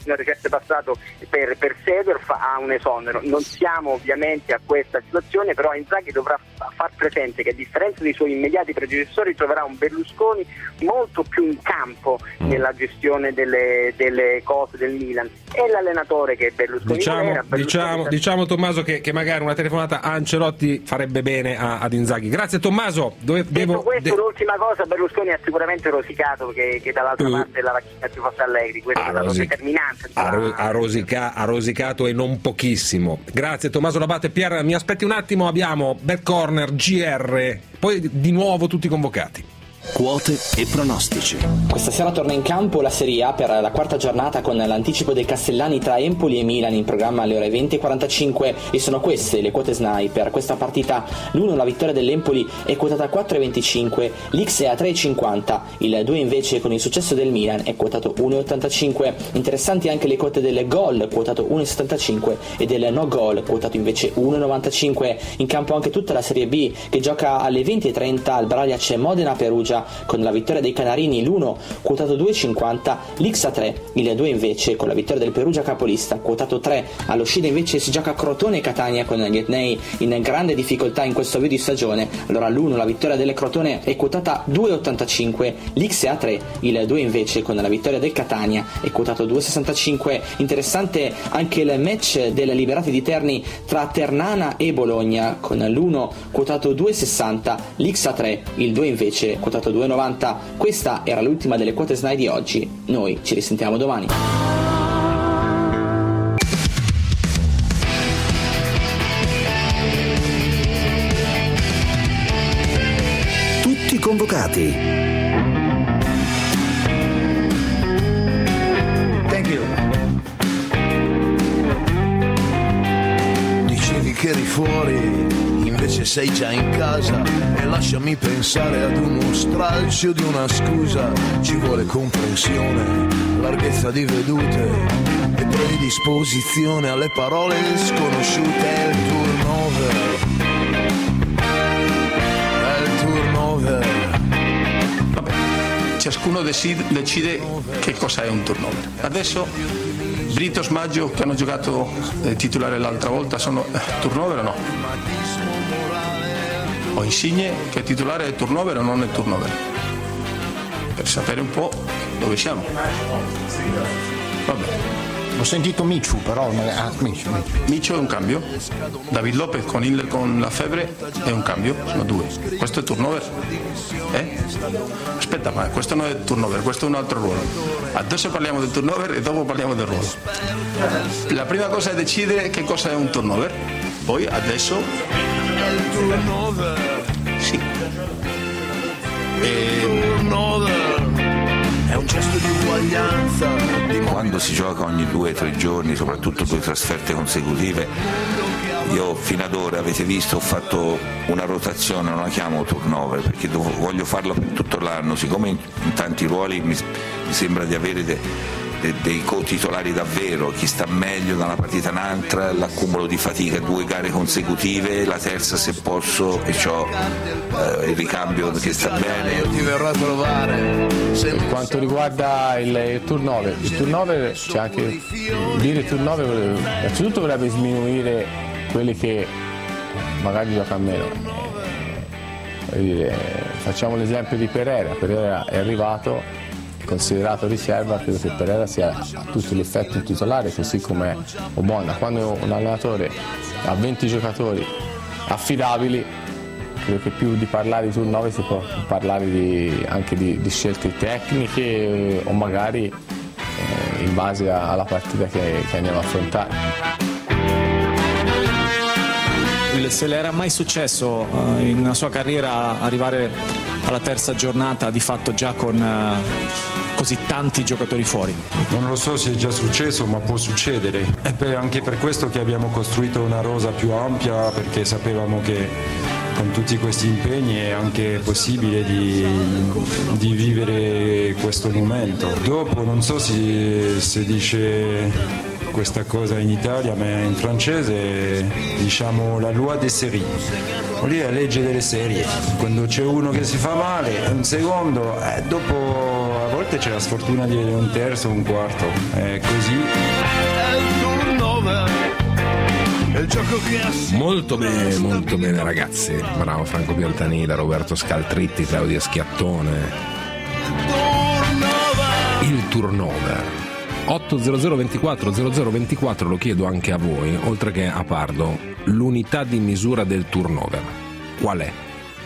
nel recente passato per, per Seedorf ha un esonero. Non siamo ovviamente a questa situazione, però Inzaghi dovrà far presente che a differenza dei suoi immediati predecessori troverà un Berlusconi molto più in campo nella gestione delle, delle cose del Milan. È l'allenatore che Berlusconi diciamo, era, Berlusconi diciamo, era... diciamo Tommaso che, che magari una telefonata a Ancelotti farebbe bene a, ad Inzaghi. Grazie Tommaso. Dove, Detto devo, questo, de... l'ultima cosa, Berlusconi ha sicuramente rosicato che, che dall'altra Uh. parte della macchina ci fosse Allegri, questo Ha è stato rosi- determinante. ha, ro- ha, rosica- ha rosicato e non pochissimo. Grazie Tommaso Labate. Pier, mi aspetti un attimo, abbiamo Bad Corner, G R, poi di nuovo tutti convocati. Quote e pronostici. Questa sera torna in campo la Serie A per la quarta giornata con l'anticipo dei Castellani tra Empoli e Milan in programma alle ore venti e quarantacinque e sono queste le quote S N A I per questa partita. l'uno la vittoria dell'Empoli è quotata a quattro virgola venticinque, l'X è a tre virgola cinquanta, il due invece con il successo del Milan è quotato uno virgola ottantacinque. Interessanti anche le quote del gol quotato uno virgola settantacinque e del no gol quotato invece uno virgola novantacinque. In campo anche tutta la Serie B che gioca alle venti e trenta al Braglia c'è Modena-Perugia con la vittoria dei Canarini, l'uno quotato due virgola cinquanta, l'X a tre, il due invece con la vittoria del Perugia capolista quotato tre. Allo Scida invece si gioca Crotone e Catania con gli etnei in grande difficoltà in questo avvio di stagione. Allora l'uno la vittoria delle Crotone è quotata due virgola ottantacinque, l'X è a tre, il due invece con la vittoria del Catania è quotato due virgola sessantacinque. Interessante anche il match delle Liberati di Terni tra Ternana e Bologna con l'uno quotato due virgola sessanta, l'X a tre, il due invece quotato due virgola novanta. Questa era l'ultima delle quote S N A I di oggi. Noi ci risentiamo domani. Tutti convocati. Thank you. Dicevi che eri fuori, invece sei già in casa, e lasciami pensare ad uno stralcio di una scusa. Ci vuole comprensione, larghezza di vedute e predisposizione alle parole sconosciute. È il turnover, è il turnover. Vabbè, ciascuno decide, decide che cosa è un turnover. Adesso Britos, Maggio, che hanno giocato eh, titolare l'altra volta, sono eh, turnover o no? O Insigne, che è titolare, è turnover o non è turnover? Per sapere un po' dove siamo. Vabbè. Ho sentito Michu, però ah, Michu, Michu. Michu è un cambio. David Lopez con il con la febbre è un cambio, sono due. Questo è turnover? Eh? Aspetta, ma questo non è turnover, questo è un altro ruolo. Adesso parliamo del turnover e dopo parliamo del ruolo. La prima cosa è decidere che cosa è un turnover. Poi adesso sì. E... è un gesto di uguaglianza. Quando si gioca ogni due o tre giorni, soprattutto due trasferte consecutive, io fino ad ora avete visto ho fatto una rotazione, non la chiamo turnover perché devo, voglio farlo per tutto l'anno, siccome in, in tanti ruoli mi, mi sembra di avere de, de, dei co-titolari davvero, chi sta meglio da una partita a un'altra, l'accumulo di fatica, due gare consecutive, la terza se posso e c'ho eh, il ricambio che sta bene. Ti verrò a trovare. Per quanto riguarda il, il turnover, il turnover c'è anche dire turnover, innanzitutto vorrebbe sminuire quelli che magari giocano meno. Eh, dire, facciamo l'esempio di Pereira. Pereira è arrivato, considerato riserva, credo che Pereira sia a tutti gli effetti un titolare, così come Obonna. Quando un allenatore ha venti giocatori affidabili, credo che più di parlare di turnover si può parlare di, anche di, di scelte tecniche eh, o magari eh, in base a, alla partita che, che andiamo a affrontare. Se le era mai successo uh, in una sua carriera arrivare alla terza giornata di fatto già con uh, così tanti giocatori fuori? Non lo so se è già successo, ma può succedere. È per, anche per questo che abbiamo costruito una rosa più ampia, perché sapevamo che con tutti questi impegni è anche possibile di, di vivere questo momento. Dopo non so se, se dice questa cosa in Italia, ma in francese diciamo la loi des séries, vuol dire la legge delle serie. Quando c'è uno che si fa male, un secondo, eh, dopo a volte c'è la sfortuna di vedere un terzo, un quarto, è così. Molto bene, molto bene ragazzi, bravo Franco Piantanida, Roberto Scaltritti, Claudia Schiattone. Il turnover otto zero zero ventiquattro zero zero ventiquattro, lo chiedo anche a voi, oltre che a Pardo, l'unità di misura del turnover qual è?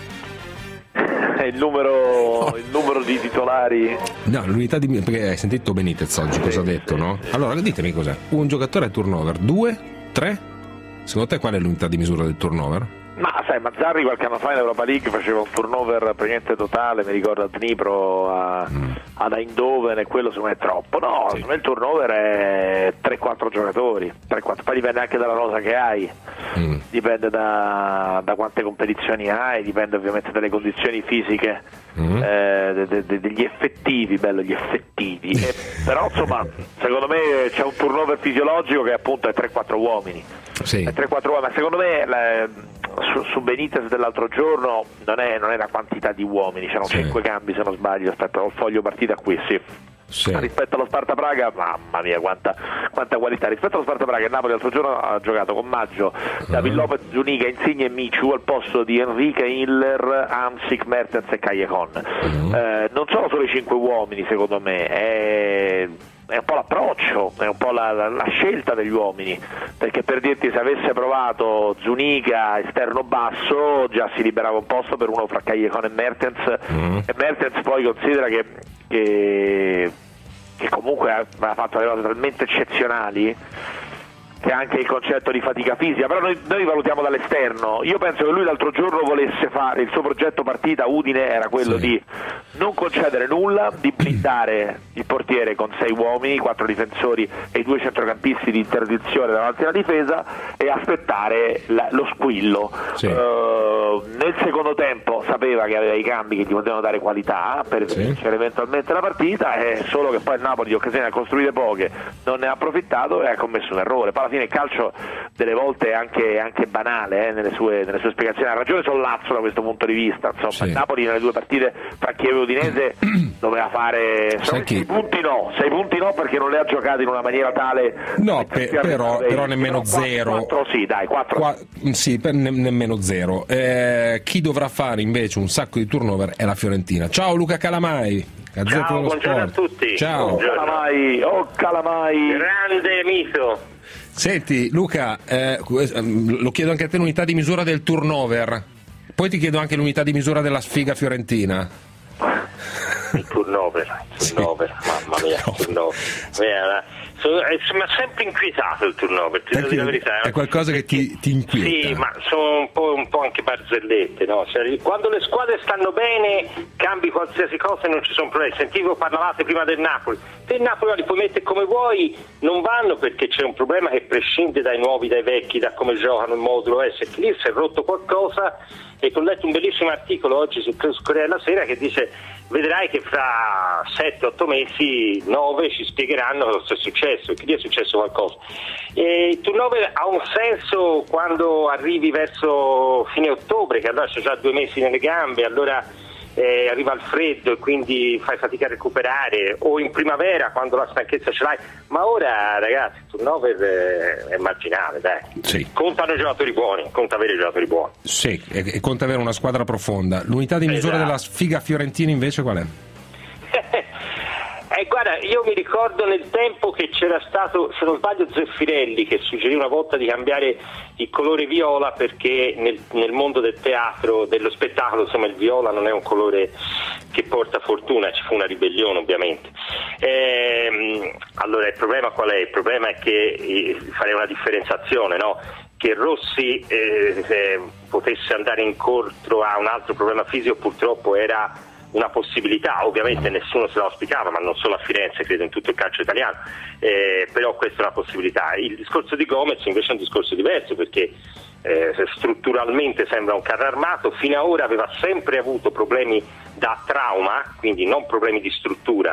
È il numero, oh. il numero di titolari. No, l'unità di perché hai sentito Benitez oggi sì, cosa ha detto, sì. No? Allora ditemi cos'è. Un giocatore è turnover, due, tre? Secondo te qual è l'unità di misura del turnover? Ma sai, Mazzarri qualche anno fa in Europa League faceva un turnover praticamente totale, mi ricordo a Dnipro, a, mm. ad Eindhoven, e quello secondo me è troppo. No, sì. Secondo me il turnover è tre quattro giocatori, tre quattro, poi dipende anche dalla rosa che hai, mm. dipende da, da quante competizioni hai, dipende ovviamente dalle condizioni fisiche, mm. eh, de, de, de, degli effettivi, bello gli effettivi, e, però insomma secondo me c'è un turnover fisiologico che appunto è tre quattro uomini. Sì. È tre quattro uomini, ma secondo me la, su, su Benitez dell'altro giorno non è, non è la quantità di uomini, c'erano sì. cinque cambi se non sbaglio, aspetta, ho il foglio partita qui, sì. Sì. Rispetto allo Sparta Praga, mamma mia quanta, quanta qualità. Rispetto allo Sparta Praga, il Napoli l'altro giorno ha giocato con Maggio, uh-huh. David Lopez, Zuniga, Insigne e Michu al posto di Enrique, Hiller, Hamsik, Mertens e Callejon. Uh-huh. eh, non sono solo i cinque uomini secondo me, è... è un po' l'approccio, è un po' la, la, la scelta degli uomini, perché per dirti, se avesse provato Zuniga esterno basso già si liberava un posto per uno fra Callejon e Mertens, mm. e Mertens poi considera che, che, che comunque ha fatto delle cose talmente eccezionali che anche il concetto di fatica fisica, però noi, noi valutiamo dall'esterno. Io penso che lui l'altro giorno volesse fare, il suo progetto partita Udine era quello sì. di non concedere nulla, di blindare il portiere con sei uomini, quattro difensori e i due centrocampisti di interdizione davanti alla difesa, e aspettare la, lo squillo. Sì. Uh, nel secondo tempo sapeva che aveva i cambi che gli potevano dare qualità per sì. vincere eventualmente la partita, è solo che poi il Napoli di occasioni ha costruite poche, non ne ha approfittato e ha commesso un errore. Poi alla fine il calcio delle volte è anche, anche banale eh, nelle, sue, nelle sue spiegazioni. Ha ragione Sollazzo da questo punto di vista, insomma sì. il Napoli nelle due partite fra Chievo e Udinese doveva fare sei punti no, sei punti no perché non le ha giocate in una maniera tale no pe- però, però nemmeno però zero quattro, quattro sì dai quattro Qua, sì per ne- nemmeno zero eh, chi dovrà fare invece un sacco di turnover è la Fiorentina. Ciao Luca Calamai, Gazzetta ciao, dello buongiorno Sport. A tutti. Ciao. Oh Calamai, oh Calamai, grande mito. Senti Luca, eh, lo chiedo anche a te l'unità di misura del turnover, poi ti chiedo anche l'unità di misura della sfiga fiorentina. Il turnover, il turnover, sì. mamma mia, il turnover. Mi ha sempre inquietato il turnover, ti devo dire la verità. È qualcosa che ti, ti inquieta. Sì, ma sono un po', un po' anche barzellette, no? Cioè, quando le squadre stanno bene, cambi qualsiasi cosa e non ci sono problemi. Sentivo, parlavate prima del Napoli. Se il Napoli li puoi mettere come vuoi, non vanno perché c'è un problema che prescinde dai nuovi, dai vecchi, da come giocano il modulo S. Che lì si è rotto qualcosa, e ho letto un bellissimo articolo oggi su Corriere della Sera che dice: vedrai che fra sette otto mesi, nove, ci spiegheranno cosa è successo, e che lì è successo qualcosa. E il turnover ha un senso quando arrivi verso fine ottobre, che allora c'è già due mesi nelle gambe, allora eh, arriva il freddo e quindi fai fatica a recuperare, o in primavera quando la stanchezza ce l'hai. Ma ora ragazzi, il turnover è marginale, dai. Sì. Contano i giocatori buoni, conta avere i giocatori buoni. Sì, e, e conta avere una squadra profonda. L'unità di misura esatto. della sfiga fiorentina invece qual è? Eh, guarda, io mi ricordo nel tempo che c'era stato, se non sbaglio, Zeffirelli che suggerì una volta di cambiare il colore viola perché nel, nel mondo del teatro, dello spettacolo, insomma il viola non è un colore che porta fortuna, ci fu una ribellione ovviamente. Ehm, allora il problema qual è? Il problema è che eh, farei una differenziazione, no? Che Rossi eh, eh, potesse andare incontro a un altro problema fisico purtroppo era una possibilità, ovviamente nessuno se lo auspicava, ma non solo a Firenze, credo in tutto il calcio italiano, eh, però questa è una possibilità. Il discorso di Gomez invece è un discorso diverso perché eh, strutturalmente sembra un carro armato, fino ad ora aveva sempre avuto problemi da trauma, quindi non problemi di struttura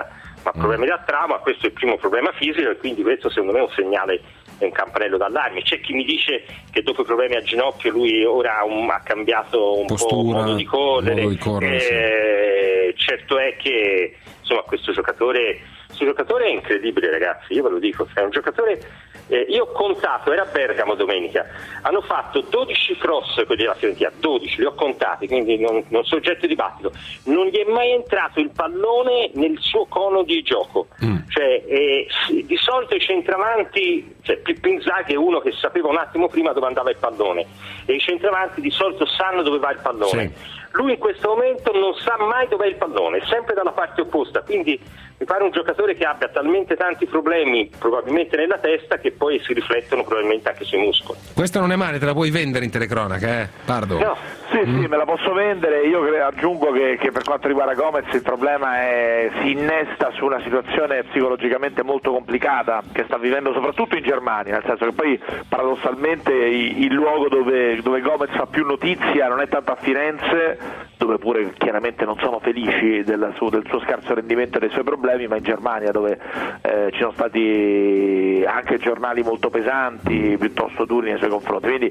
ha problemi da trauma, questo è il primo problema fisico e quindi questo secondo me è un segnale, è un campanello d'allarme. C'è chi mi dice che dopo i problemi a ginocchio lui ora ha, un, ha cambiato un Postura, po' modo di correre, modo di correre, eh, sì. Certo è che insomma questo giocatore questo giocatore è incredibile, ragazzi, io ve lo dico, è un giocatore, eh, io ho contato, era a Bergamo domenica, hanno fatto dodici cross quelli della Fiorentina, dodici, li ho contati, quindi non, non soggetto di dibattito, non gli è mai entrato il pallone nel suo cono di gioco, mm. cioè eh, di solito i centravanti, cioè Pippo Inzaghi è uno che sapeva un attimo prima dove andava il pallone e i centravanti di solito sanno dove va il pallone, sì. Lui in questo momento non sa mai dov'è il pallone, è sempre dalla parte opposta, quindi mi pare un giocatore che abbia talmente tanti problemi probabilmente nella testa che poi si riflettono probabilmente anche sui muscoli. Questa non è male, te la puoi vendere in telecronaca, eh? Pardo. No, sì, mm. sì, me la posso vendere. Io cre- aggiungo che, che per quanto riguarda Gomez il problema è si innesta su una situazione psicologicamente molto complicata che sta vivendo soprattutto in Germania, nel senso che poi paradossalmente il, il luogo dove, dove Gomez fa più notizia non è tanto a Firenze, dove pure chiaramente non sono felici del suo, del suo scarso rendimento e dei suoi problemi, ma in Germania dove eh, ci sono stati anche giornali molto pesanti, piuttosto duri nei suoi confronti. Quindi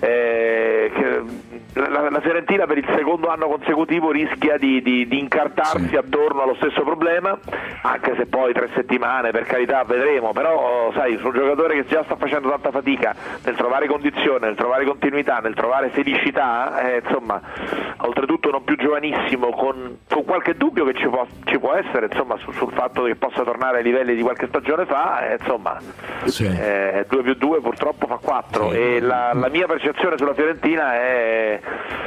eh, la, la Fiorentina per il secondo anno consecutivo rischia di, di, di incartarsi sì. attorno allo stesso problema, anche se poi tre settimane per carità vedremo, però sai, su un giocatore che già sta facendo tanta fatica nel trovare condizione, nel trovare continuità, nel trovare felicità, eh, insomma, oltretutto non più giovanissimo, con, con qualche dubbio che ci può, ci può essere insomma su, sul fatto che possa tornare ai livelli di qualche stagione fa, eh, insomma sì. eh, due più due purtroppo fa quattro sì. E la, la mia percezione sulla Fiorentina è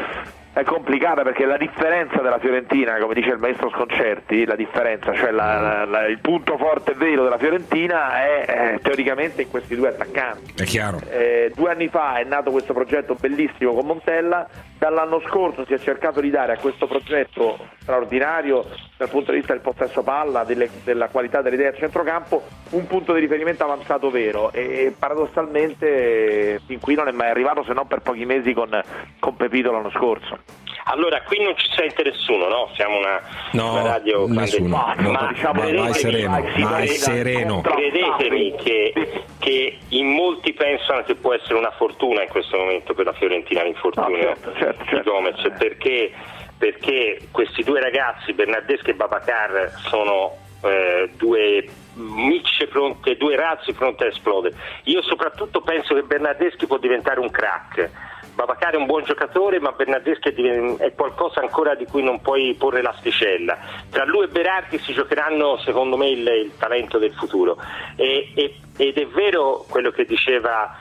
è complicata perché la differenza della Fiorentina, come dice il maestro Sconcerti, la differenza, cioè la, la, la, il punto forte vero della Fiorentina è, è teoricamente in questi due attaccanti. È chiaro. Eh, due anni fa è nato questo progetto bellissimo con Montella, dall'anno scorso si è cercato di dare a questo progetto straordinario dal punto di vista del possesso palla, delle, della qualità delle idee a centrocampo, un punto di riferimento avanzato vero e paradossalmente fin qui non è mai arrivato se non per pochi mesi con, con Pepito l'anno scorso. Allora, qui non ci sente nessuno, no? Siamo una, no, una radio nessuno. No, ma diciamo vai, vai sereno, vai sereno. Credetemi che, che in molti pensano che può essere una fortuna in questo momento per la Fiorentina l'infortunio no, certo, certo, certo. di Gomez, perché, perché questi due ragazzi, Bernardeschi e Babacar, sono eh, due micce pronte, due razzi pronte a esplodere. Io soprattutto penso che Bernardeschi può diventare un crack. Babacar è un buon giocatore, ma Bernardeschi è qualcosa ancora di cui non puoi porre l'asticella. Tra lui e Berardi si giocheranno secondo me il, il talento del futuro e, e, ed è vero quello che diceva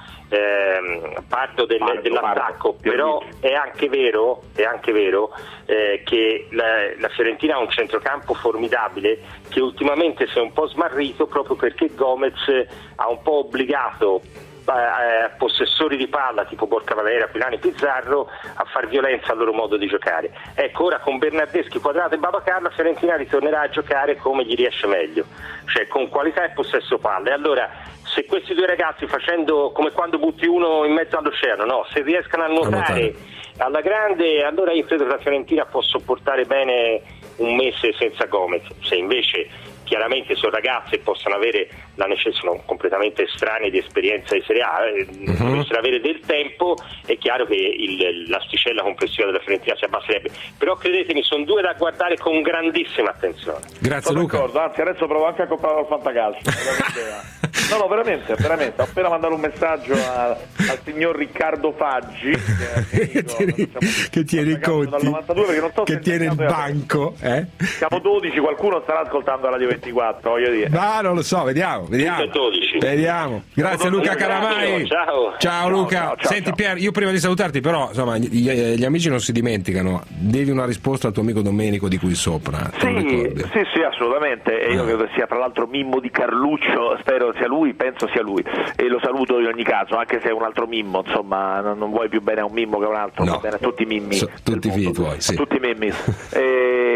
eh, Pardo del, Pardo, dell'attacco, Pardo. Però è anche vero, è anche vero eh, che la, la Fiorentina ha un centrocampo formidabile che ultimamente si è un po' smarrito proprio perché Gomez ha un po' obbligato Eh, possessori di palla tipo Borca Valera, Aquilani, Pizzarro a far violenza al loro modo di giocare. Ecco, ora con Bernardeschi, Quadrato e Babacar la Fiorentina ritornerà a giocare come gli riesce meglio, cioè con qualità e possesso palla. E allora se questi due ragazzi, facendo come quando butti uno in mezzo all'oceano, no, se riescano a nuotare alla grande, allora io credo che la Fiorentina può sopportare bene un mese senza Gomez. Se invece chiaramente sono ragazzi e possono avere la necessità, sono completamente estranei di esperienza di Serie A, eh, uh-huh. dovessero avere del tempo, è chiaro che il, l'asticella complessiva della Fiorentina si abbasserebbe, però credetemi sono due da guardare con grandissima attenzione. Grazie sono Luca. D'accordo, anzi adesso provo anche a comprare il fantacalcio. No, no, veramente, veramente. Ho appena mandato un messaggio a, al signor Riccardo Faggi che, che tiene, che tiene i conti, non so che tiene il banco. Eh? Siamo dodici, qualcuno starà ascoltando Radio ventiquattro, voglio dire. Ma non lo so, vediamo, vediamo. Vediamo. Grazie Luca Caramai. Ciao. Ciao Luca. Ciao, ciao, Senti ciao. Pier, io prima di salutarti però, insomma, gli, gli amici non si dimenticano. Devi una risposta al tuo amico Domenico di qui sopra. Sì, sì, sì, assolutamente. E io credo sia tra l'altro Mimmo di Carluccio, spero sia lui, penso sia lui. E lo saluto in ogni caso, anche se è un altro Mimmo, insomma, non, non vuoi più bene a un Mimmo che a un altro, no. va bene a tutti i Mimmi. So, tutti i figli tuoi, sì. A tutti i Mimmi. E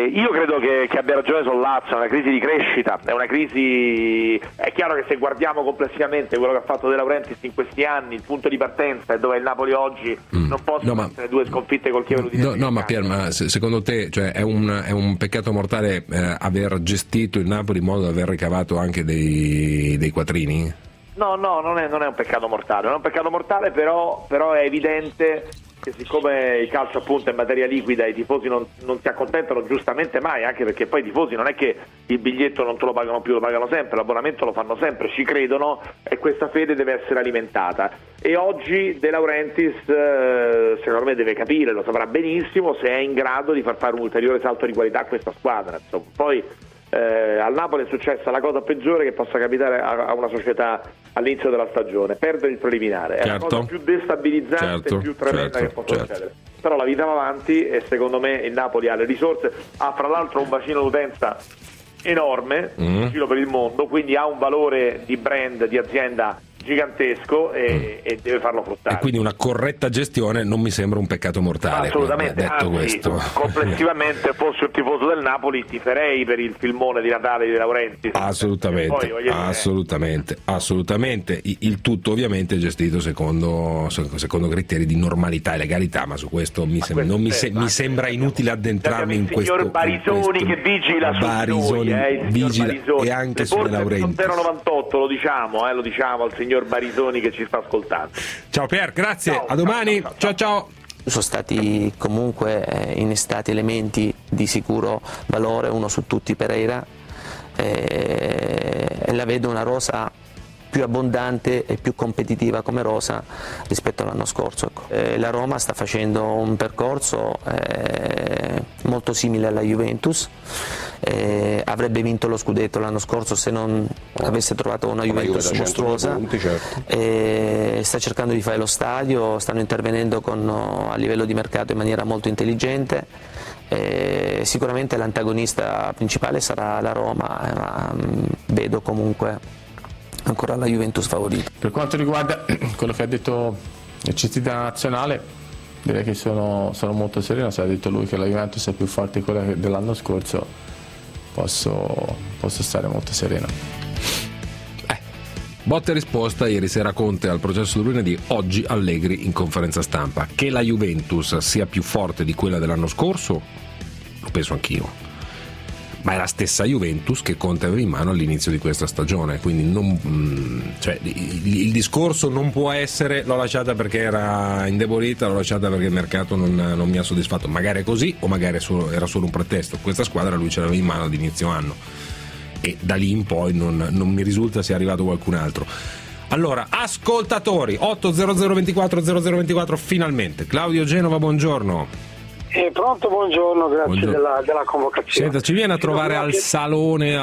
E io credo che, che abbia ragione Sollazzo, è una crisi di crescita, è una crisi, è chiaro che se guardiamo complessivamente quello che ha fatto De Laurentiis in questi anni, il punto di partenza è dove è il Napoli oggi, mm. non possono no, ma... essere due sconfitte col Chievo No, no ma Pier, ma secondo te cioè, è, un, è un peccato mortale eh, aver gestito il Napoli in modo da aver ricavato anche dei, dei quattrini? No, no, non è, non è un peccato mortale, non è un peccato mortale, però, però è evidente che siccome il calcio appunto è materia liquida, i tifosi non, non si accontentano giustamente mai, anche perché poi i tifosi non è che il biglietto non te lo pagano più, lo pagano sempre, l'abbonamento lo fanno sempre, ci credono e questa fede deve essere alimentata. E oggi De Laurentiis eh, secondo me deve capire, lo saprà benissimo, se è in grado di far fare un ulteriore salto di qualità a questa squadra. Insomma, poi eh, al Napoli è successa la cosa peggiore che possa capitare a, a una società all'inizio della stagione, perdere il preliminare, certo. È la cosa più destabilizzante, certo, più tremenda certo, che possa certo. succedere. Però la vita va avanti e secondo me il Napoli ha le risorse, ha fra l'altro un bacino d'utenza enorme mm. in giro per il mondo, quindi ha un valore di brand, di azienda gigantesco e, mm. e deve farlo fruttare. E quindi una corretta gestione non mi sembra un peccato mortale. Assolutamente, detto anzi, questo. Complessivamente fossi un tifoso del Napoli tiferei per il filmone di Natale di De Laurentiis. Assolutamente, poi, assolutamente, assolutamente. Il tutto ovviamente gestito secondo, secondo criteri di normalità e legalità, ma su questo mi, sem- non mi, se- mi sembra inutile addentrarmi in questo. Il signor Barisoni che vigila su Barisoni, noi, eh, vigila Barisoni. E anche su De Laurentiis. zero novantotto lo diciamo, eh, lo diciamo al signor Barisoni che ci sta ascoltando. Ciao Pier, grazie, ciao, a domani, ciao ciao, ciao ciao. Sono stati comunque innestati elementi di sicuro valore, uno su tutti Pereira, e la vedo una rosa più abbondante e più competitiva come rosa rispetto all'anno scorso. Eh, la Roma sta facendo un percorso eh, molto simile alla Juventus, eh, avrebbe vinto lo scudetto l'anno scorso se non avesse trovato una Juventus mostruosa, punti, certo. eh, sta cercando di fare lo stadio, stanno intervenendo con, a livello di mercato in maniera molto intelligente. Eh, sicuramente l'antagonista principale sarà la Roma, eh, ma mh, vedo comunque ancora la Juventus favorita. Per quanto riguarda quello che ha detto il Cestita nazionale, direi che sono, sono molto sereno. Se ha detto lui che la Juventus è più forte di quella dell'anno scorso, posso, posso stare molto sereno. Eh, botta e risposta ieri sera Conte al processo di lunedì, oggi Allegri in conferenza stampa. Che la Juventus sia più forte di quella dell'anno scorso, lo penso anch'io. Ma è la stessa Juventus che Conte aveva in mano all'inizio di questa stagione, quindi non, cioè, il, il discorso non può essere l'ho lasciata perché era indebolita, l'ho lasciata perché il mercato non, non mi ha soddisfatto, magari è così o magari solo, era solo un pretesto. Questa squadra lui ce l'aveva in mano ad inizio anno e da lì in poi non, non mi risulta sia arrivato qualcun altro. Allora, ascoltatori, otto zero zero ventiquattro zero zero ventiquattro finalmente. Claudio Genova, buongiorno. Eh, pronto, buongiorno, grazie buongiorno. Della, della convocazione. Senta, ci viene a trovare al che... salone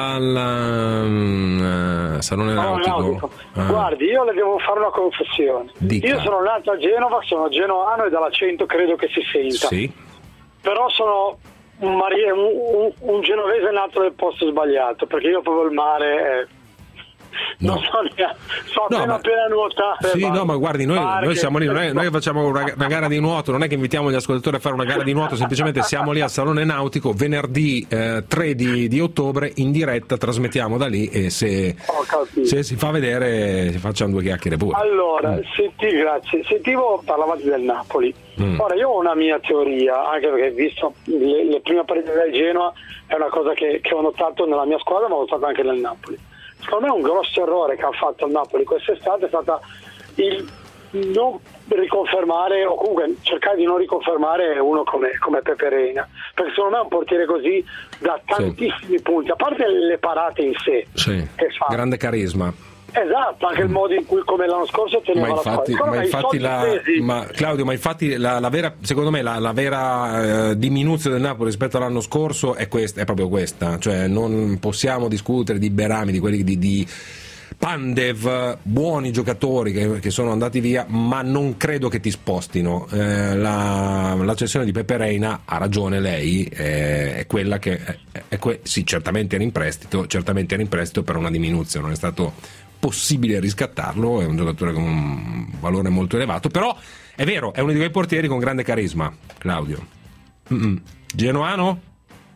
al uh, salone nautico? nautico. Ah. Guardi, io le devo fare una confessione. Dica. Io sono nato a Genova, sono genoano e dall'accento credo che si senta. Sì. Però sono un, mari- un, un, un genovese nato nel posto sbagliato, perché io proprio il mare è... No. Non so, so no, appena ma... appena nuotare. Sì, no, ma guardi, noi, noi siamo lì, non è, noi facciamo una, una gara di nuoto, non è che invitiamo gli ascoltatori a fare una gara di nuoto, semplicemente siamo lì al Salone Nautico venerdì eh, tre di, di ottobre in diretta, trasmettiamo da lì e se, se si fa vedere facciamo due chiacchiere pure. Allora, mm. senti, grazie. Sentivo parlavate del Napoli. Mm. Ora io ho una mia teoria, anche perché visto le, le prime partite del Genoa è una cosa che, che ho notato nella mia squadra, ma ho notato anche nel Napoli. Secondo me un grosso errore che ha fatto il Napoli quest'estate è stata il non riconfermare o comunque cercare di non riconfermare uno come, come Pepe Reina, perché secondo me è un portiere così da tantissimi sì. punti, a parte le parate in sé sì. che fa. Grande carisma. Esatto, anche il modo in cui come l'anno scorso teneva ma infatti, la squadra. Ma infatti la, ma Claudio, ma infatti la, la vera, secondo me la, la vera eh, diminuzione del Napoli rispetto all'anno scorso è questa, è proprio questa, cioè non possiamo discutere di Berami, di quelli di, di Pandev, buoni giocatori che, che sono andati via, ma non credo che ti spostino. Eh, la, la cessione di Pepe Reina, ha ragione lei, eh, è quella che è, è que- sì, certamente era in prestito, certamente era in prestito per una diminuzione, non è stato possibile riscattarlo, è un giocatore con un valore molto elevato, però è vero, è uno di quei portieri con grande carisma. Claudio. Mm-mm. Genoano?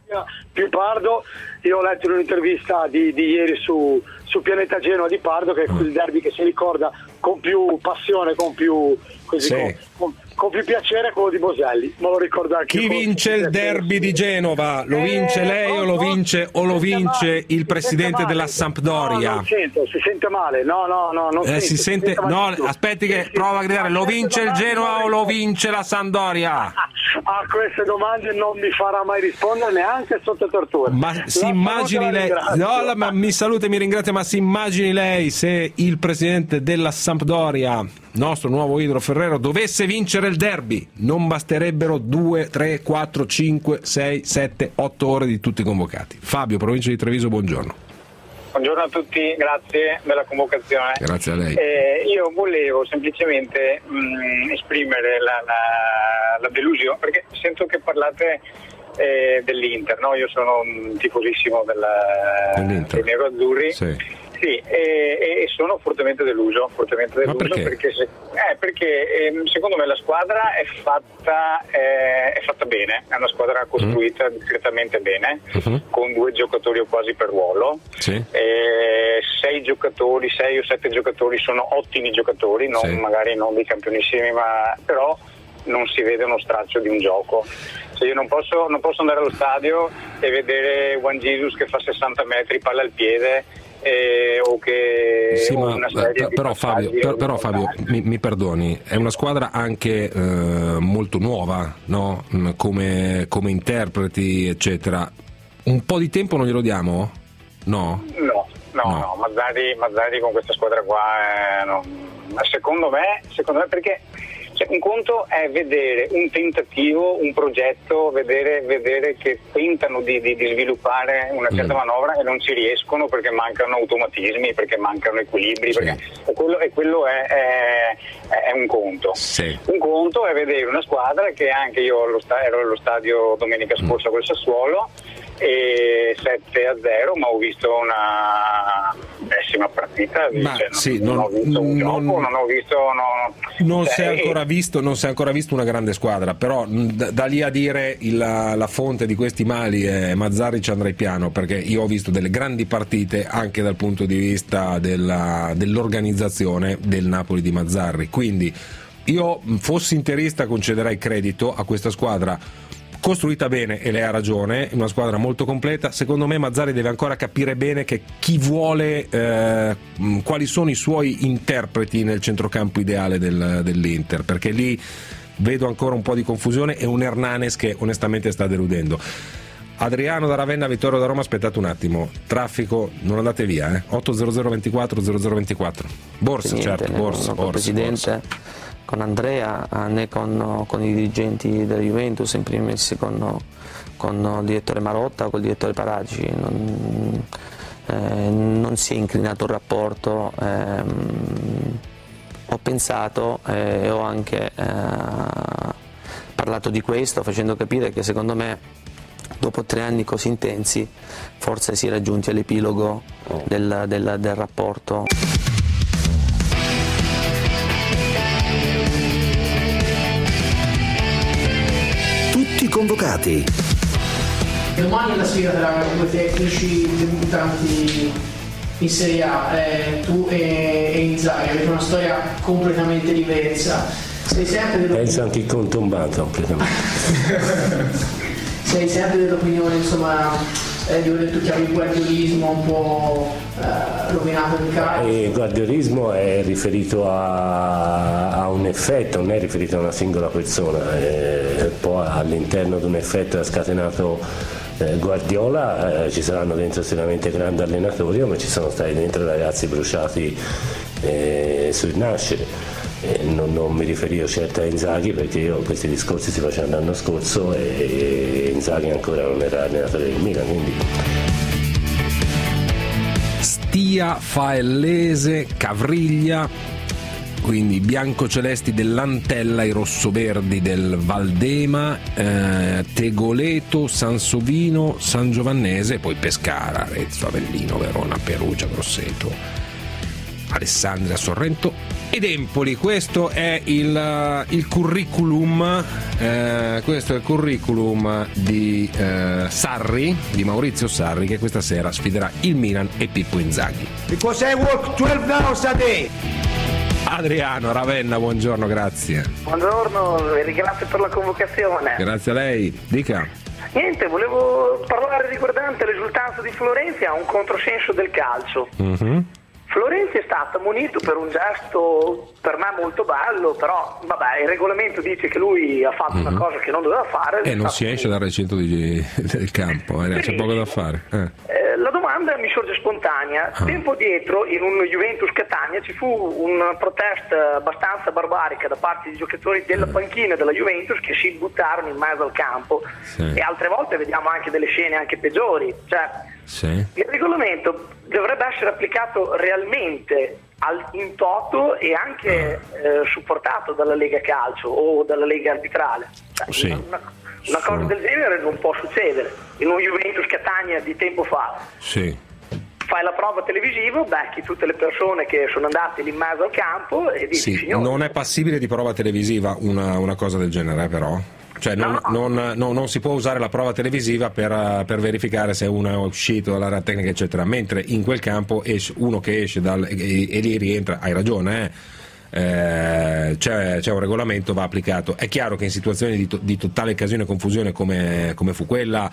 più Pardo. Io ho letto un'intervista di, di ieri su, su Pianeta Genoa di Pardo, che è il derby che si ricorda con più passione, con più così, sì. con, con, con più piacere quello di Boselli. Me lo ricordo anche. Chi vince il derby di Genova? Lo vince lei o lo vince o lo vince il presidente della Sampdoria? No, non sento, si sente male. No, no, no, non Eh, sento, si sente, sente no, malissimo. aspetti che Sì, sì, prova a gridare. Lo a vince il queste Genoa domande o lo non- vince la Sampdoria? A queste domande non mi farà mai rispondere neanche sotto tortura. Ma si La immagini saluto e la lei, ringrazio. no, la- ma mi saluta e mi ringrazia, ma si immagini lei se il presidente della Sampdoria, nostro nuovo Idro Ferrero, dovesse vincere il derby, non basterebbero due, tre, quattro, cinque, sei, sette, otto ore di tutti convocati. Fabio, provincia di Treviso, buongiorno. Buongiorno a tutti, grazie della convocazione. Grazie a lei. Eh, io volevo semplicemente mh, esprimere la, la, la delusione, perché sento che parlate eh, dell'Inter, no? Io sono un tifosissimo della, Dell'Inter. dei nerazzurri. Sì. Sì, e, e sono fortemente deluso, fortemente deluso perché? perché, se- eh, perché ehm, secondo me la squadra è fatta, eh, è fatta bene, è una squadra costruita discretamente bene, Mhm. con due giocatori quasi per ruolo. Sì. Eh, sei giocatori, sei o sette giocatori sono ottimi giocatori, non, Sì. magari non dei campionissimi, ma però non si vede uno straccio di un gioco. Cioè io non posso, non posso andare allo stadio e vedere Juan Jesus che fa sessanta metri, palla al piede, eh, o che Sì, o ma una serie eh, di però Fabio, passaggi per- però Fabio orizzontali. mi, mi perdoni, è una squadra anche eh, molto nuova, no? Mm, come, come interpreti, eccetera. Un po' di tempo non glielo diamo? No? No, no, No. no, Mazzari, Mazzari con questa squadra qua, eh, no. Ma secondo me, secondo me perché cioè, un conto è vedere un tentativo, un progetto, vedere, vedere che tentano di, di, di sviluppare una certa Mm. manovra e non ci riescono perché mancano automatismi, perché mancano equilibri, perché, e quello, e quello è, è, è un conto. Sì. Un conto è vedere una squadra che anche io allo sta- ero allo stadio domenica scorsa col Sassuolo, e sette a zero, ma ho visto una pessima partita. Ma cioè, non, sì, non non- ho visto un non- gioco, non ho visto no, Non cioè, si è e- ancora visto, non si è ancora visto una grande squadra, però mh, da, da lì a dire il- la, la fonte di questi mali è Mazzarri, ci andrei piano, perché io ho visto delle grandi partite anche dal punto di vista della, dell'organizzazione del Napoli di Mazzarri, quindi io mh, fossi interista concederei credito a questa squadra costruita bene, e lei ha ragione, una squadra molto completa. Secondo me Mazzarri deve ancora capire bene che chi vuole, eh, mh, quali sono i suoi interpreti nel centrocampo ideale del, dell'Inter, perché lì vedo ancora un po' di confusione e un Hernanes che onestamente sta deludendo. Adriano da Ravenna, Vittorio da Roma, aspettate un attimo, traffico, non andate via, eh? otto zero zero ventiquattro zero zero ventiquattro. Borsa, Niente, certo, né borsa, con il borsa, presidente, borsa. con Andrea, eh, né con, con i dirigenti della Juventus, in primis con, con il direttore Marotta, col direttore Paraggi. Non, eh, non si è inclinato il rapporto. ehm, ho pensato e eh, ho anche eh, parlato di questo, facendo capire che secondo me dopo tre anni così intensi forse si è raggiunti all'epilogo del, del, del rapporto. Tutti convocati. Domani è la sfida tra due tecnici debuttanti in Serie A, eh, tu e, e Inzaghi, avete una storia completamente diversa. Sei sempre dell'opinione, Penso anche contombato completamente. sei sempre dell'opinione insomma, eh, di aver tu chiami il guardiolismo un po' eh, rovinato il calcio. Il guardiolismo è riferito a, a un effetto, non è riferito a una singola persona, eh, poi all'interno di un effetto ha scatenato eh, Guardiola, eh, ci saranno dentro sicuramente grandi allenatori, ma ci sono stati dentro ragazzi bruciati eh, sul nascere. Eh, non, non mi riferivo certo a Inzaghi, perché io questi discorsi si facevano l'anno scorso e Inzaghi ancora non era allenatore del Milan, quindi Stia, Faellese, Cavriglia, quindi i biancocelesti dell'Antella, i rossoverdi del Valdema, eh, Tegoleto, Sansovino, San Giovannese, poi Pescara, Arezzo, Avellino, Verona, Perugia, Grosseto, Alessandria, Sorrento ed Empoli. Questo è il, il curriculum eh, questo è il curriculum di eh, Sarri, di Maurizio Sarri, che questa sera sfiderà il Milan e Pippo Inzaghi. Because I work twelve hours a day. Adriano Ravenna, buongiorno, grazie. Buongiorno, vi ringrazio per la convocazione. Grazie a lei, dica. Niente, volevo parlare riguardante l'esultanza di Florenzi a un controsenso del calcio. Mm-hmm. Florenzi è stato ammonito per un gesto per me molto bello, però vabbè, il regolamento dice che lui ha fatto mm-hmm. una cosa che non doveva fare. E non si esce dal recinto di, del campo, eh, c'è poco da fare. Eh. Eh, la domanda mi sorge spontanea. Ah. Tempo dietro, in un Juventus Catania, ci fu un protest abbastanza barbarica da parte di giocatori della panchina della Juventus che si buttarono in mezzo al campo, sì. E altre volte vediamo anche delle scene anche peggiori. Cioè, sì. Il regolamento dovrebbe essere applicato realmente al, in toto e anche eh, supportato dalla Lega Calcio o dalla Lega Arbitrale. Cioè, sì. una, una cosa del genere non può succedere. In un Juventus Catania di tempo fa, sì. Fai la prova televisiva, becchi tutte le persone che sono andate lì in mezzo al campo e dici, sì, signore, non è passibile di prova televisiva una, una cosa del genere, però. Cioè non, no. non, non, non si può usare la prova televisiva per, per verificare se uno è uscito dall'area tecnica eccetera, mentre in quel campo esce, uno che esce dal, e, e lì rientra, hai ragione, eh? Eh, c'è, c'è un regolamento, va applicato. È chiaro che in situazioni di, to, di totale casino e confusione come, come fu quella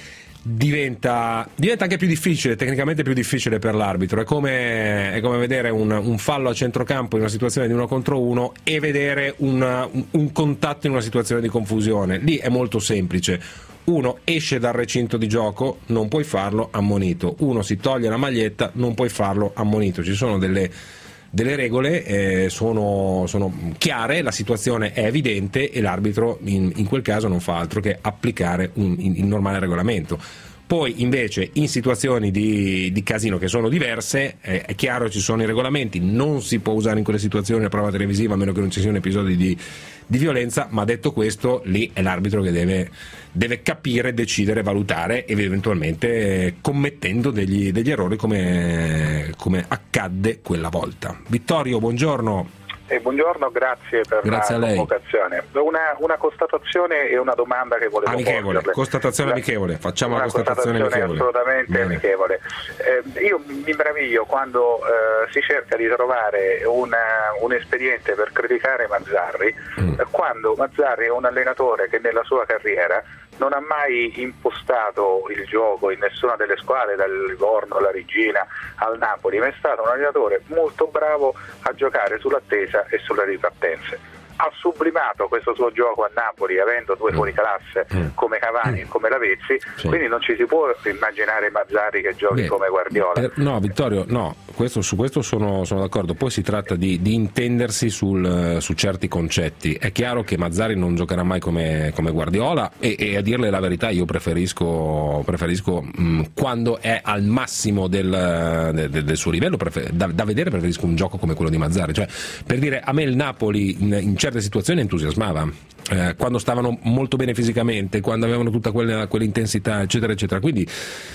diventa, diventa anche più difficile, tecnicamente più difficile per l'arbitro. È come, è come vedere un, un fallo a centrocampo in una situazione di uno contro uno e vedere una, un, un contatto in una situazione di confusione. Lì è molto semplice: uno esce dal recinto di gioco, non puoi farlo, ammonito. Uno si toglie la maglietta, non puoi farlo, ammonito. Ci sono delle delle regole, eh, sono, sono chiare, la situazione è evidente e l'arbitro in, in quel caso non fa altro che applicare un, in, il normale regolamento. Poi invece in situazioni di, di casino che sono diverse, eh, è chiaro, ci sono i regolamenti, non si può usare in quelle situazioni la prova televisiva a meno che non ci siano episodi di, di violenza, ma detto questo, lì è l'arbitro che deve, deve capire, decidere, valutare ed eventualmente eh, commettendo degli, degli errori come, come accadde quella volta. Vittorio, buongiorno. Eh, buongiorno, grazie per grazie la a lei. convocazione. Una, una constatazione e una domanda che volevo amichevole, porgerle. Constatazione la, amichevole, facciamo una la constatazione, constatazione assolutamente Bene. amichevole. Eh, io mi meraviglio quando eh, si cerca di trovare una, un espediente per criticare Mazzarri, mm. eh, quando Mazzarri è un allenatore che nella sua carriera non ha mai impostato il gioco in nessuna delle squadre, dal Livorno alla Regina al Napoli, ma è stato un allenatore molto bravo a giocare sull'attesa e sulle ripartenze. Ha sublimato questo suo gioco a Napoli avendo due fuoriclasse mm. come Cavani e mm. come Lavezzi, sì. Quindi non ci si può immaginare Mazzarri che giochi Beh, come Guardiola. Eh, no, Vittorio, no, questo, su questo sono, sono d'accordo. Poi si tratta di, di intendersi sul, su certi concetti. È chiaro che Mazzarri non giocherà mai come, come Guardiola e, e a dirle la verità io preferisco, preferisco mh, quando è al massimo del, del, del suo livello prefer- da, da vedere preferisco un gioco come quello di Mazzarri. Cioè, per dire, a me il Napoli in, in certe situazioni entusiasmava, eh, quando stavano molto bene fisicamente, quando avevano tutta quella, quell'intensità eccetera eccetera, quindi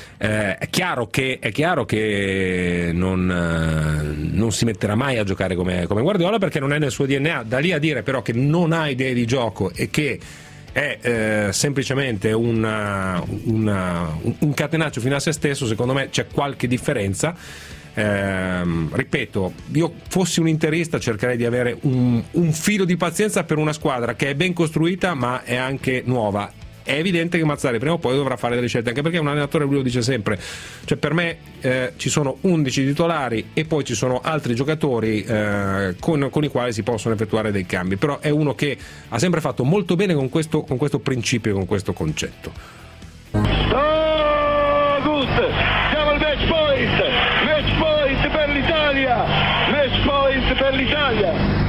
eh, è chiaro che, è chiaro che non, eh, non si metterà mai a giocare come, come Guardiola perché non è nel suo D N A. Da lì a dire però che non ha idee di gioco e che è eh, semplicemente una, una, un, un catenaccio fino a se stesso, secondo me c'è qualche differenza. Eh, ripeto, io fossi un interista cercherei di avere un, un filo di pazienza per una squadra che è ben costruita ma è anche nuova. È evidente che Mazzarri prima o poi dovrà fare delle scelte, anche perché un allenatore, lui lo dice sempre, cioè per me eh, ci sono undici titolari e poi ci sono altri giocatori eh, con, con i quali si possono effettuare dei cambi, però è uno che ha sempre fatto molto bene con questo, con questo principio, con questo concetto. Oh, good. Siamo al match point, match point per l'Italia, match point per l'Italia.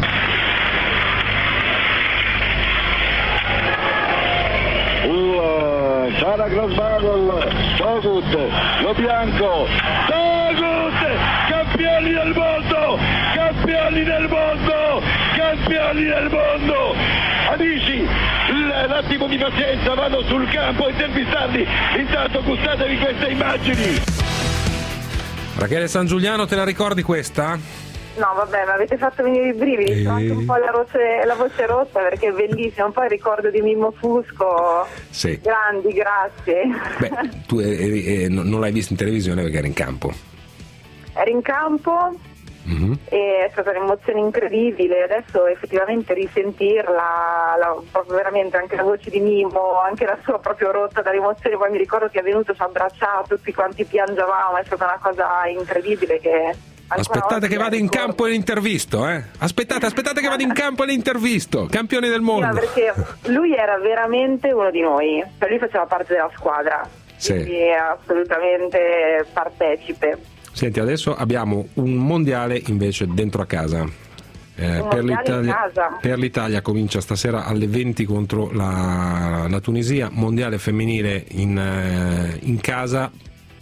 Uh, Sara Grossbagel, Togut, Lo Bianco, Togut, campioni del mondo, campioni del mondo, campioni del mondo. Amici, l'attimo di pazienza, vado sul campo a intervistarli, intanto gustatevi queste immagini. Rachele San Giuliano, te la ricordi questa? No, vabbè, mi avete fatto venire i brividi, ho anche un po' la voce, la voce rotta perché è bellissimo. Un po' il ricordo di Mimmo Fusco. Sì. Grandi, grazie. Beh, tu eri, eh, non l'hai visto in televisione perché eri in campo. Ero in campo. Mm-hmm. E è stata un'emozione incredibile. Adesso effettivamente risentirla, la, proprio veramente anche la voce di Mimmo, anche la sua proprio rotta dall'emozione. Poi mi ricordo che è venuto, ci ha abbracciato, tutti quanti piangevamo, è stata una cosa incredibile che aspettate che vada in campo e l'intervisto, eh? Aspettate, aspettate che vada in campo e l'intervisto. Campioni del mondo. Sì, perché lui era veramente uno di noi, cioè lui faceva parte della squadra, sì. Quindi è assolutamente partecipe. Senti, adesso abbiamo un mondiale invece dentro a casa. Eh, per, l'Italia, casa. per l'Italia comincia stasera alle venti contro la, la Tunisia, mondiale femminile in, eh, in casa.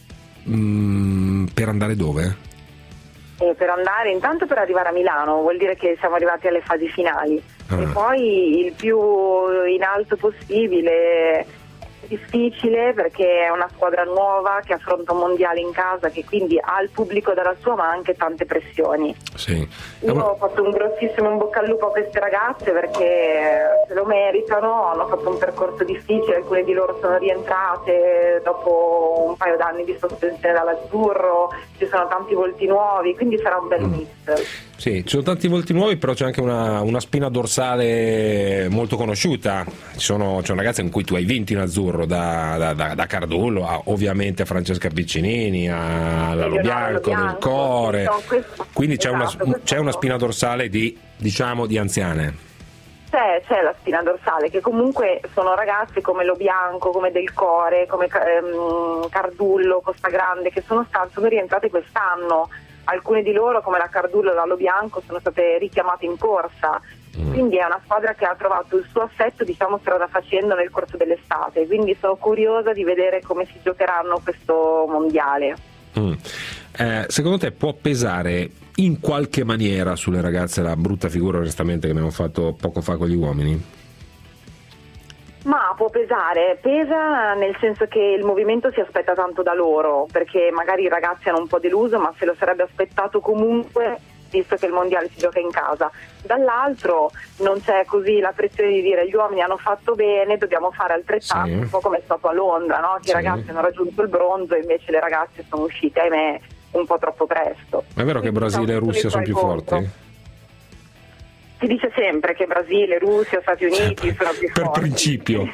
Mm, per andare dove? E per andare intanto per arrivare a Milano, vuol dire che siamo arrivati alle fasi finali. Ah. E poi il più in alto possibile. Difficile perché è una squadra nuova che affronta un mondiale in casa, che quindi ha il pubblico dalla sua ma anche tante pressioni. Sì. Io ho fatto un grossissimo in bocca al lupo a queste ragazze perché se lo meritano, hanno fatto un percorso difficile, alcune di loro sono rientrate dopo un paio d'anni di sospensione dall'azzurro, ci sono tanti volti nuovi, quindi sarà un bel mm. mix. Sì, ci sono tanti volti nuovi, però c'è anche una, una spina dorsale molto conosciuta. Ci sono, c'è una ragazza in cui tu hai vinto in azzurro, da, da, da Cardullo a ovviamente a Francesca Piccinini, a Lalo Bianco, del Core. No, questo, quindi c'è, esatto, una, c'è una spina dorsale di, diciamo, di anziane. C'è, c'è la spina dorsale, che comunque sono ragazze come Lo Bianco, come Del Core, come ehm, Cardullo, Costa Grande, che sono state, sono rientrate quest'anno. Alcune di loro, come la Cardullo e l'Allo Bianco, sono state richiamate in corsa, mm. quindi è una squadra che ha trovato il suo assetto, diciamo, strada facendo nel corso dell'estate, quindi sono curiosa di vedere come si giocheranno questo mondiale. Mm. Eh, secondo te può pesare in qualche maniera sulle ragazze la brutta figura, onestamente, che abbiamo fatto poco fa con gli uomini? Ma può pesare, pesa nel senso che il movimento si aspetta tanto da loro, perché magari i ragazzi hanno un po' deluso, ma se lo sarebbe aspettato comunque, visto che il mondiale si gioca in casa. Dall'altro non c'è così la pressione di dire gli uomini hanno fatto bene, dobbiamo fare altrettanto, sì. Un po' come è stato a Londra, no? Che sì. I ragazzi hanno raggiunto il bronzo e invece le ragazze sono uscite, ahimè, un po' troppo presto. Ma è vero che Brasile e Russia sono più contro. forti? Si dice sempre che Brasile, Russia, Stati Uniti per, sono più per forti. Per principio.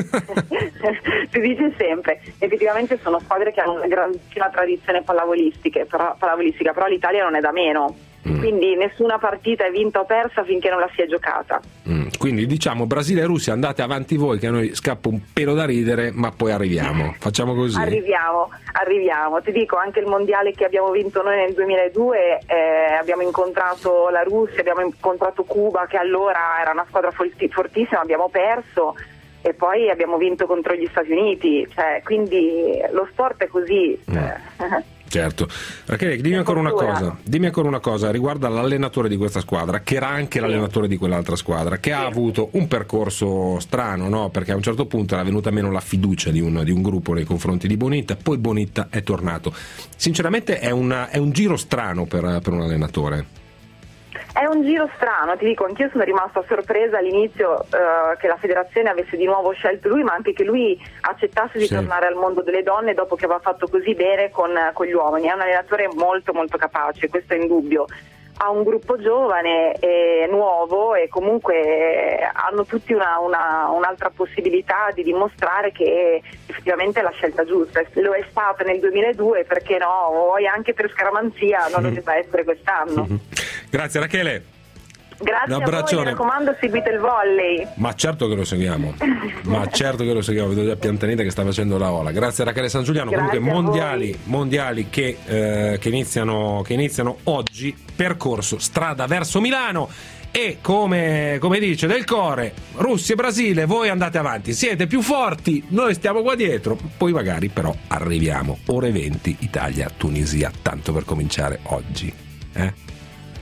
Si dice sempre. Effettivamente sono squadre che hanno una grandissima tradizione pallavolistica, però, pallavolistica, però l'Italia non è da meno. Mm. Quindi nessuna partita è vinta o persa finché non la si è giocata. Mm. Quindi diciamo Brasile e Russia, andate avanti voi, che a noi scappa un pelo da ridere, ma poi arriviamo. Facciamo così. Arriviamo, arriviamo. Ti dico, anche il mondiale che abbiamo vinto noi nel duemiladue, eh, abbiamo incontrato la Russia, abbiamo incontrato Cuba, che allora era una squadra fortissima, abbiamo perso e poi abbiamo vinto contro gli Stati Uniti, cioè, quindi lo sport è così. Mm. Certo. Rachele, dimmi ancora una cosa, dimmi ancora una cosa riguardo all'allenatore di questa squadra, che era anche sì. l'allenatore di quell'altra squadra, che sì. ha avuto un percorso strano, no? Perché a un certo punto era venuta meno la fiducia di un, di un gruppo nei confronti di Bonitta, poi Bonitta è tornato. Sinceramente è, una, è un giro strano per, per un allenatore. È un giro strano, ti dico, anch'io sono rimasta sorpresa all'inizio uh, che la federazione avesse di nuovo scelto lui, ma anche che lui accettasse di sì. tornare al mondo delle donne dopo che aveva fatto così bene con, con gli uomini. È un allenatore molto molto capace, questo è indubbio. Ha un gruppo giovane e nuovo e comunque hanno tutti una, una, un'altra possibilità di dimostrare che effettivamente è la scelta giusta. Lo è stata nel duemiladue, perché no? Poi anche per scaramanzia non lo debba essere quest'anno. Mm-hmm. Grazie Rachele. Grazie a voi, mi raccomando, seguite il volley. Ma certo che lo seguiamo, ma certo che lo seguiamo, vedo già Piantanita che sta facendo la ola. Grazie a Rachele San Giuliano. Grazie. Comunque mondiali, mondiali che, eh, che, iniziano, che iniziano oggi, percorso strada verso Milano e come, come dice Del Core, Russia e Brasile, voi andate avanti, siete più forti, noi stiamo qua dietro, poi magari però arriviamo. Ore venti, Italia, Tunisia, tanto per cominciare oggi. Eh?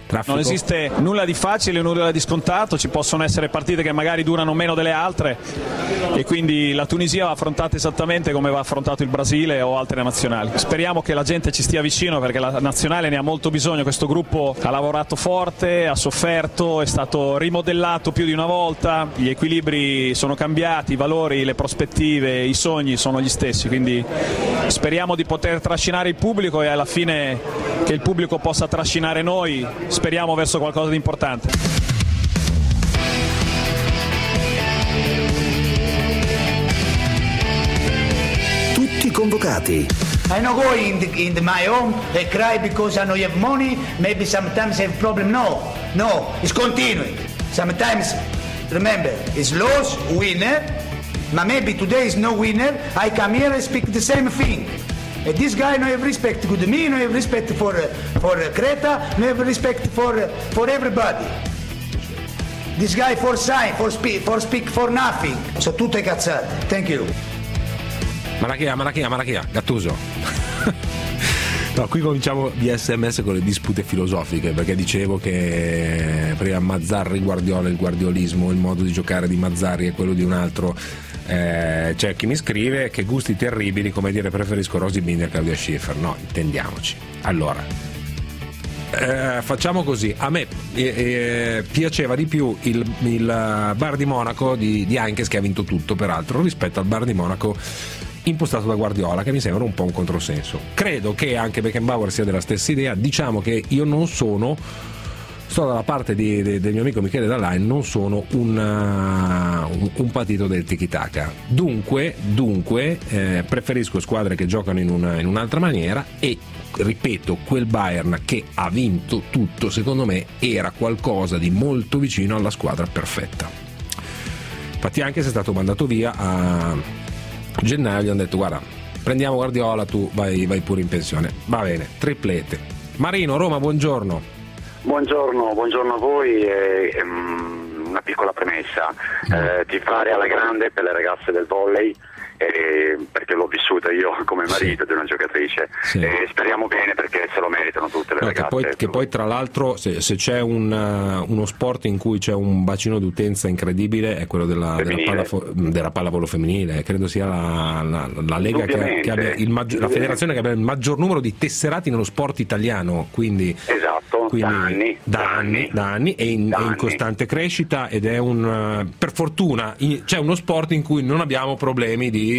Traffico. Non esiste nulla di facile, nulla di scontato, ci possono essere partite che magari durano meno delle altre e quindi la Tunisia va affrontata esattamente come va affrontato il Brasile o altre nazionali. Speriamo che la gente ci stia vicino perché la nazionale ne ha molto bisogno, questo gruppo ha lavorato forte, ha sofferto, è stato rimodellato più di una volta, gli equilibri sono cambiati, i valori, le prospettive, i sogni sono gli stessi, quindi speriamo di poter trascinare il pubblico e alla fine che il pubblico possa trascinare noi, speriamo verso qualcosa di importante. Tutti convocati. I no go in, the, in the my home and cry because I don't have money, maybe sometimes I have problem. No, no, it's continuing. Sometimes, remember, it's loss, winner, but maybe today is no winner, I come here and speak the same thing. And this guy no have respect to me, no have respect for for Creta, no have respect for for everybody. This guy for sign, for speak, for speak for nothing. So tutte cazzate. Thank you. Marachia, Marachia, Marachia, Gattuso. No, qui cominciamo di sms con le dispute filosofiche, perché dicevo che prima Mazzarri, Guardiola, il guardiolismo, il modo di giocare di Mazzarri è quello di un altro. Eh, c'è chi mi scrive che gusti terribili, come dire preferisco Rosy Bindi a Claudia Schiffer. No, intendiamoci. Allora, eh, facciamo così. A me eh, eh, piaceva di più il, il Bar di Monaco di, di Heinkes, che ha vinto tutto peraltro, rispetto al Bar di Monaco impostato da Guardiola, che mi sembra un po' un controsenso. Credo che anche Beckenbauer sia della stessa idea. Diciamo che io non sono sto dalla parte di, di, del mio amico Michele Dallain, non sono un, uh, un, un patito del tiki-taka. Dunque, dunque eh, preferisco squadre che giocano in, una, in un'altra maniera e, ripeto, quel Bayern che ha vinto tutto, secondo me, era qualcosa di molto vicino alla squadra perfetta. Infatti anche se è stato mandato via a gennaio gli hanno detto guarda, prendiamo Guardiola, tu vai, vai pure in pensione. Va bene, triplete. Marino, Roma, buongiorno. Buongiorno, buongiorno a voi. E, e, una piccola premessa, eh, tifare alla grande per le ragazze del volley, eh, perché l'ho vissuta io come marito di una giocatrice, sì. E speriamo bene perché se lo meritano tutte le no, ragazze. Che poi, che poi tra l'altro se, se c'è un, uh, uno sport in cui c'è un bacino d'utenza incredibile è quello della, della, pallavolo, della pallavolo femminile, credo sia la, la, la lega che, che abbia il maggior, la federazione che abbia il maggior numero di tesserati nello sport italiano, quindi, esatto, quindi da anni, da anni, da anni e in, da è in costante crescita ed è un, per fortuna c'è uno sport in cui non abbiamo problemi di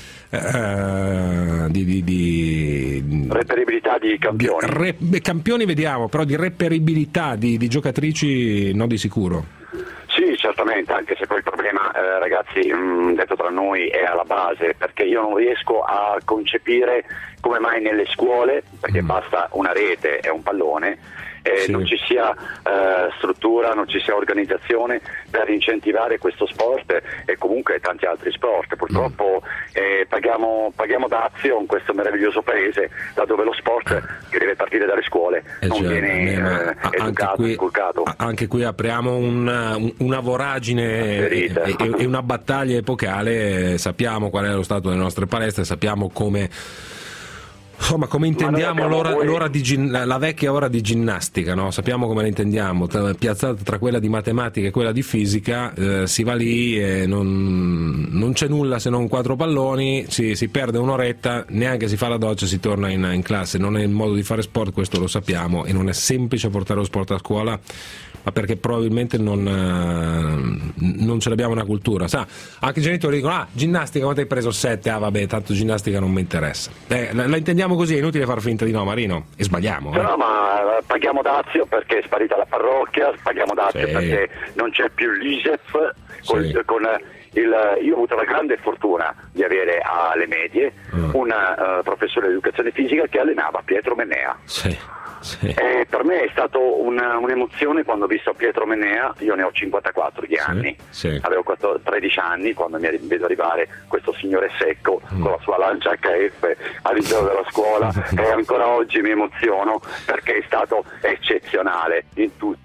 Uh, di, di, di reperibilità di campioni. Di, re, beh, campioni vediamo, però di reperibilità di, di giocatrici no di sicuro. Sì, certamente, anche se poi il problema, eh, ragazzi, mh, detto tra noi, è alla base, perché io non riesco a concepire come mai nelle scuole, perché mm. basta una rete e un pallone, eh, sì. non ci sia eh, struttura, non ci sia organizzazione per incentivare questo sport e comunque tanti altri sport. Purtroppo eh, paghiamo, paghiamo dazio in questo meraviglioso paese, da dove lo sport che deve partire dalle scuole eh, non cioè, viene eh, educato, qui, inculcato. Anche qui apriamo un, una voragine e, e, e una battaglia epocale. Sappiamo qual è lo stato delle nostre palestre, sappiamo come insomma come intendiamo l'ora, l'ora di gin, la vecchia ora di ginnastica, no? Sappiamo come la intendiamo, tra, piazzata tra quella di matematica e quella di fisica, eh, si va lì e non, non c'è nulla se non quattro palloni, si, si perde un'oretta, neanche si fa la doccia, si torna in, in classe. Non è il modo di fare sport, questo lo sappiamo, e non è semplice portare lo sport a scuola, ma perché probabilmente non, eh, non ce l'abbiamo una cultura. Sa, anche i genitori dicono ah, ginnastica, quanto hai preso? Sette, ah vabbè, tanto ginnastica non mi interessa. Eh, la, la intendiamo così, è inutile far finta di no, Marino, e sbagliamo. Eh. No, ma paghiamo dazio perché è sparita la parrocchia, paghiamo dazio sì. perché non c'è più l'I S E F, con, sì. con il, io ho avuto la grande fortuna di avere alle medie mm. un uh, professore di educazione fisica che allenava Pietro Mennea. Sì. Sì. E per me è stato una, un'emozione quando ho visto Pietro Mennea. Io ne ho cinquantaquattro di anni, sì, sì. Avevo tredici anni quando mi vedo arrivare questo signore secco mm. con la sua Lancia H F all'interno della scuola e ancora oggi mi emoziono perché è stato eccezionale in tutto.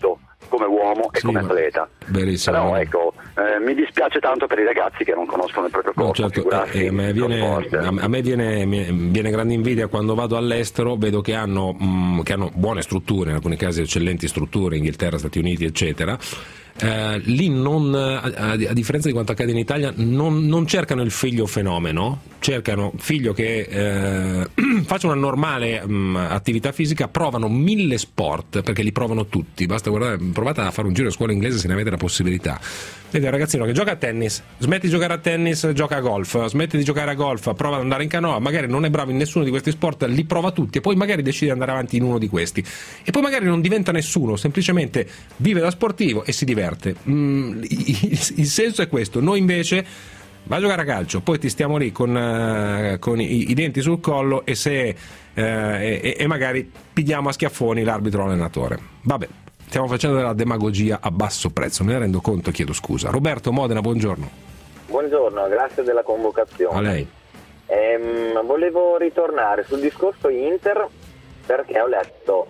come uomo e sì, come atleta. Verissimo. Però ecco, eh, mi dispiace tanto per i ragazzi che non conoscono il proprio corpo. No, certo, eh, a me, viene, a me viene, viene grande invidia quando vado all'estero, vedo che hanno, mh, che hanno buone strutture, in alcuni casi eccellenti strutture, Inghilterra, Stati Uniti eccetera. Uh, lì non, a, a differenza di quanto accade in Italia, non, non cercano il figlio fenomeno, cercano figlio che eh, faccia una normale mh, attività fisica, provano mille sport perché li provano tutti, basta guardare, provate a fare un giro a scuola inglese se ne avete la possibilità. Vedi un ragazzino che gioca a tennis, smetti di giocare a tennis, gioca a golf, smetti di giocare a golf, prova ad andare in canoa, magari non è bravo in nessuno di questi sport, li prova tutti e poi magari decide di andare avanti in uno di questi e poi magari non diventa nessuno, semplicemente vive da sportivo e si diverte. Mm, il, il senso è questo. Noi invece vai a giocare a calcio, poi ti stiamo lì con, uh, con i, i denti sul collo e se uh, e, e magari pigliamo a schiaffoni l'arbitro o l'allenatore. Vabbè, stiamo facendo della demagogia a basso prezzo, me ne rendo conto, chiedo scusa. Roberto Modena, buongiorno. Buongiorno, grazie della convocazione. A lei. Ehm, volevo ritornare sul discorso Inter perché ho letto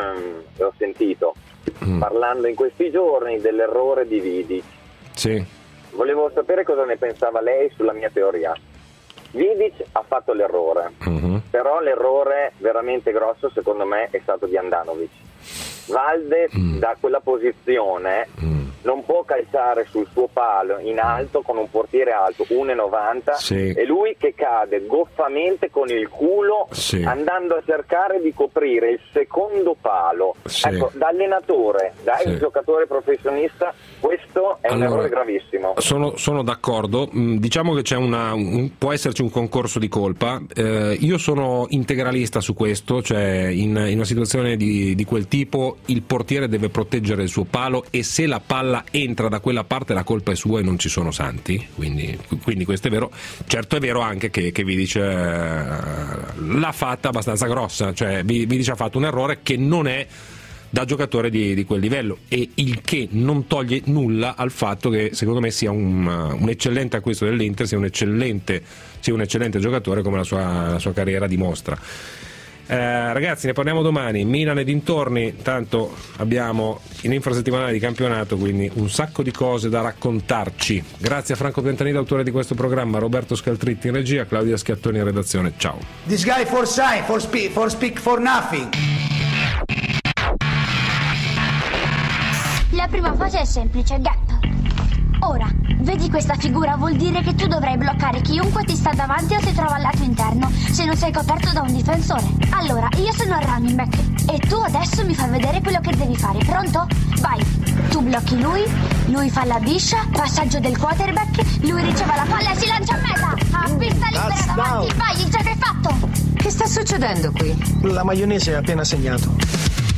e ho sentito mm. parlando in questi giorni dell'errore di Vidic. Sì. Volevo sapere cosa ne pensava lei sulla mia teoria. Vidic ha fatto l'errore, mm-hmm. però l'errore veramente grosso secondo me è stato di Handanovic. Valde mm. da quella posizione mm. non può calciare sul suo palo in alto con un portiere alto uno e novanta sì. e lui che cade goffamente con il culo sì. andando a cercare di coprire il secondo palo. Sì. Ecco, da allenatore, da ex sì. giocatore professionista, questo è allora, un errore gravissimo. Sono, sono d'accordo, diciamo che c'è una, un, può esserci un concorso di colpa, eh, io sono integralista su questo, cioè in, in una situazione di, di quel tipo il portiere deve proteggere il suo palo e se la palla entra da quella parte la colpa è sua e non ci sono santi, quindi, quindi questo è vero. Certo è vero anche che, che Vidic eh, l'ha fatta abbastanza grossa, cioè Vidic ha fatto un errore che non è da giocatore di, di quel livello e il che non toglie nulla al fatto che secondo me sia un, un eccellente acquisto dell'Inter, sia un eccellente, sia un eccellente giocatore come la sua, la sua carriera dimostra. Eh, ragazzi, ne parliamo domani, Milan e dintorni, tanto abbiamo in infrasettimanale di campionato, quindi un sacco di cose da raccontarci. Grazie a Franco Piantanida, autore di questo programma, Roberto Scaltritti in regia, Claudia Schiattoni in redazione. Ciao. This guy for sign, for speak, for speak for nothing. La prima fase è semplice, gap. Ora, vedi questa figura? Vuol dire che tu dovrai bloccare chiunque ti sta davanti o si trova al lato interno, se non sei coperto da un difensore. Allora, io sono il running back e tu adesso mi fai vedere quello che devi fare. Pronto? Vai. Tu blocchi lui, lui fa la biscia, passaggio del quarterback, lui riceve la palla e si lancia a meta. A pista libera davanti, vai, il gioco è fatto. Che sta succedendo qui? La maionese ha appena segnato.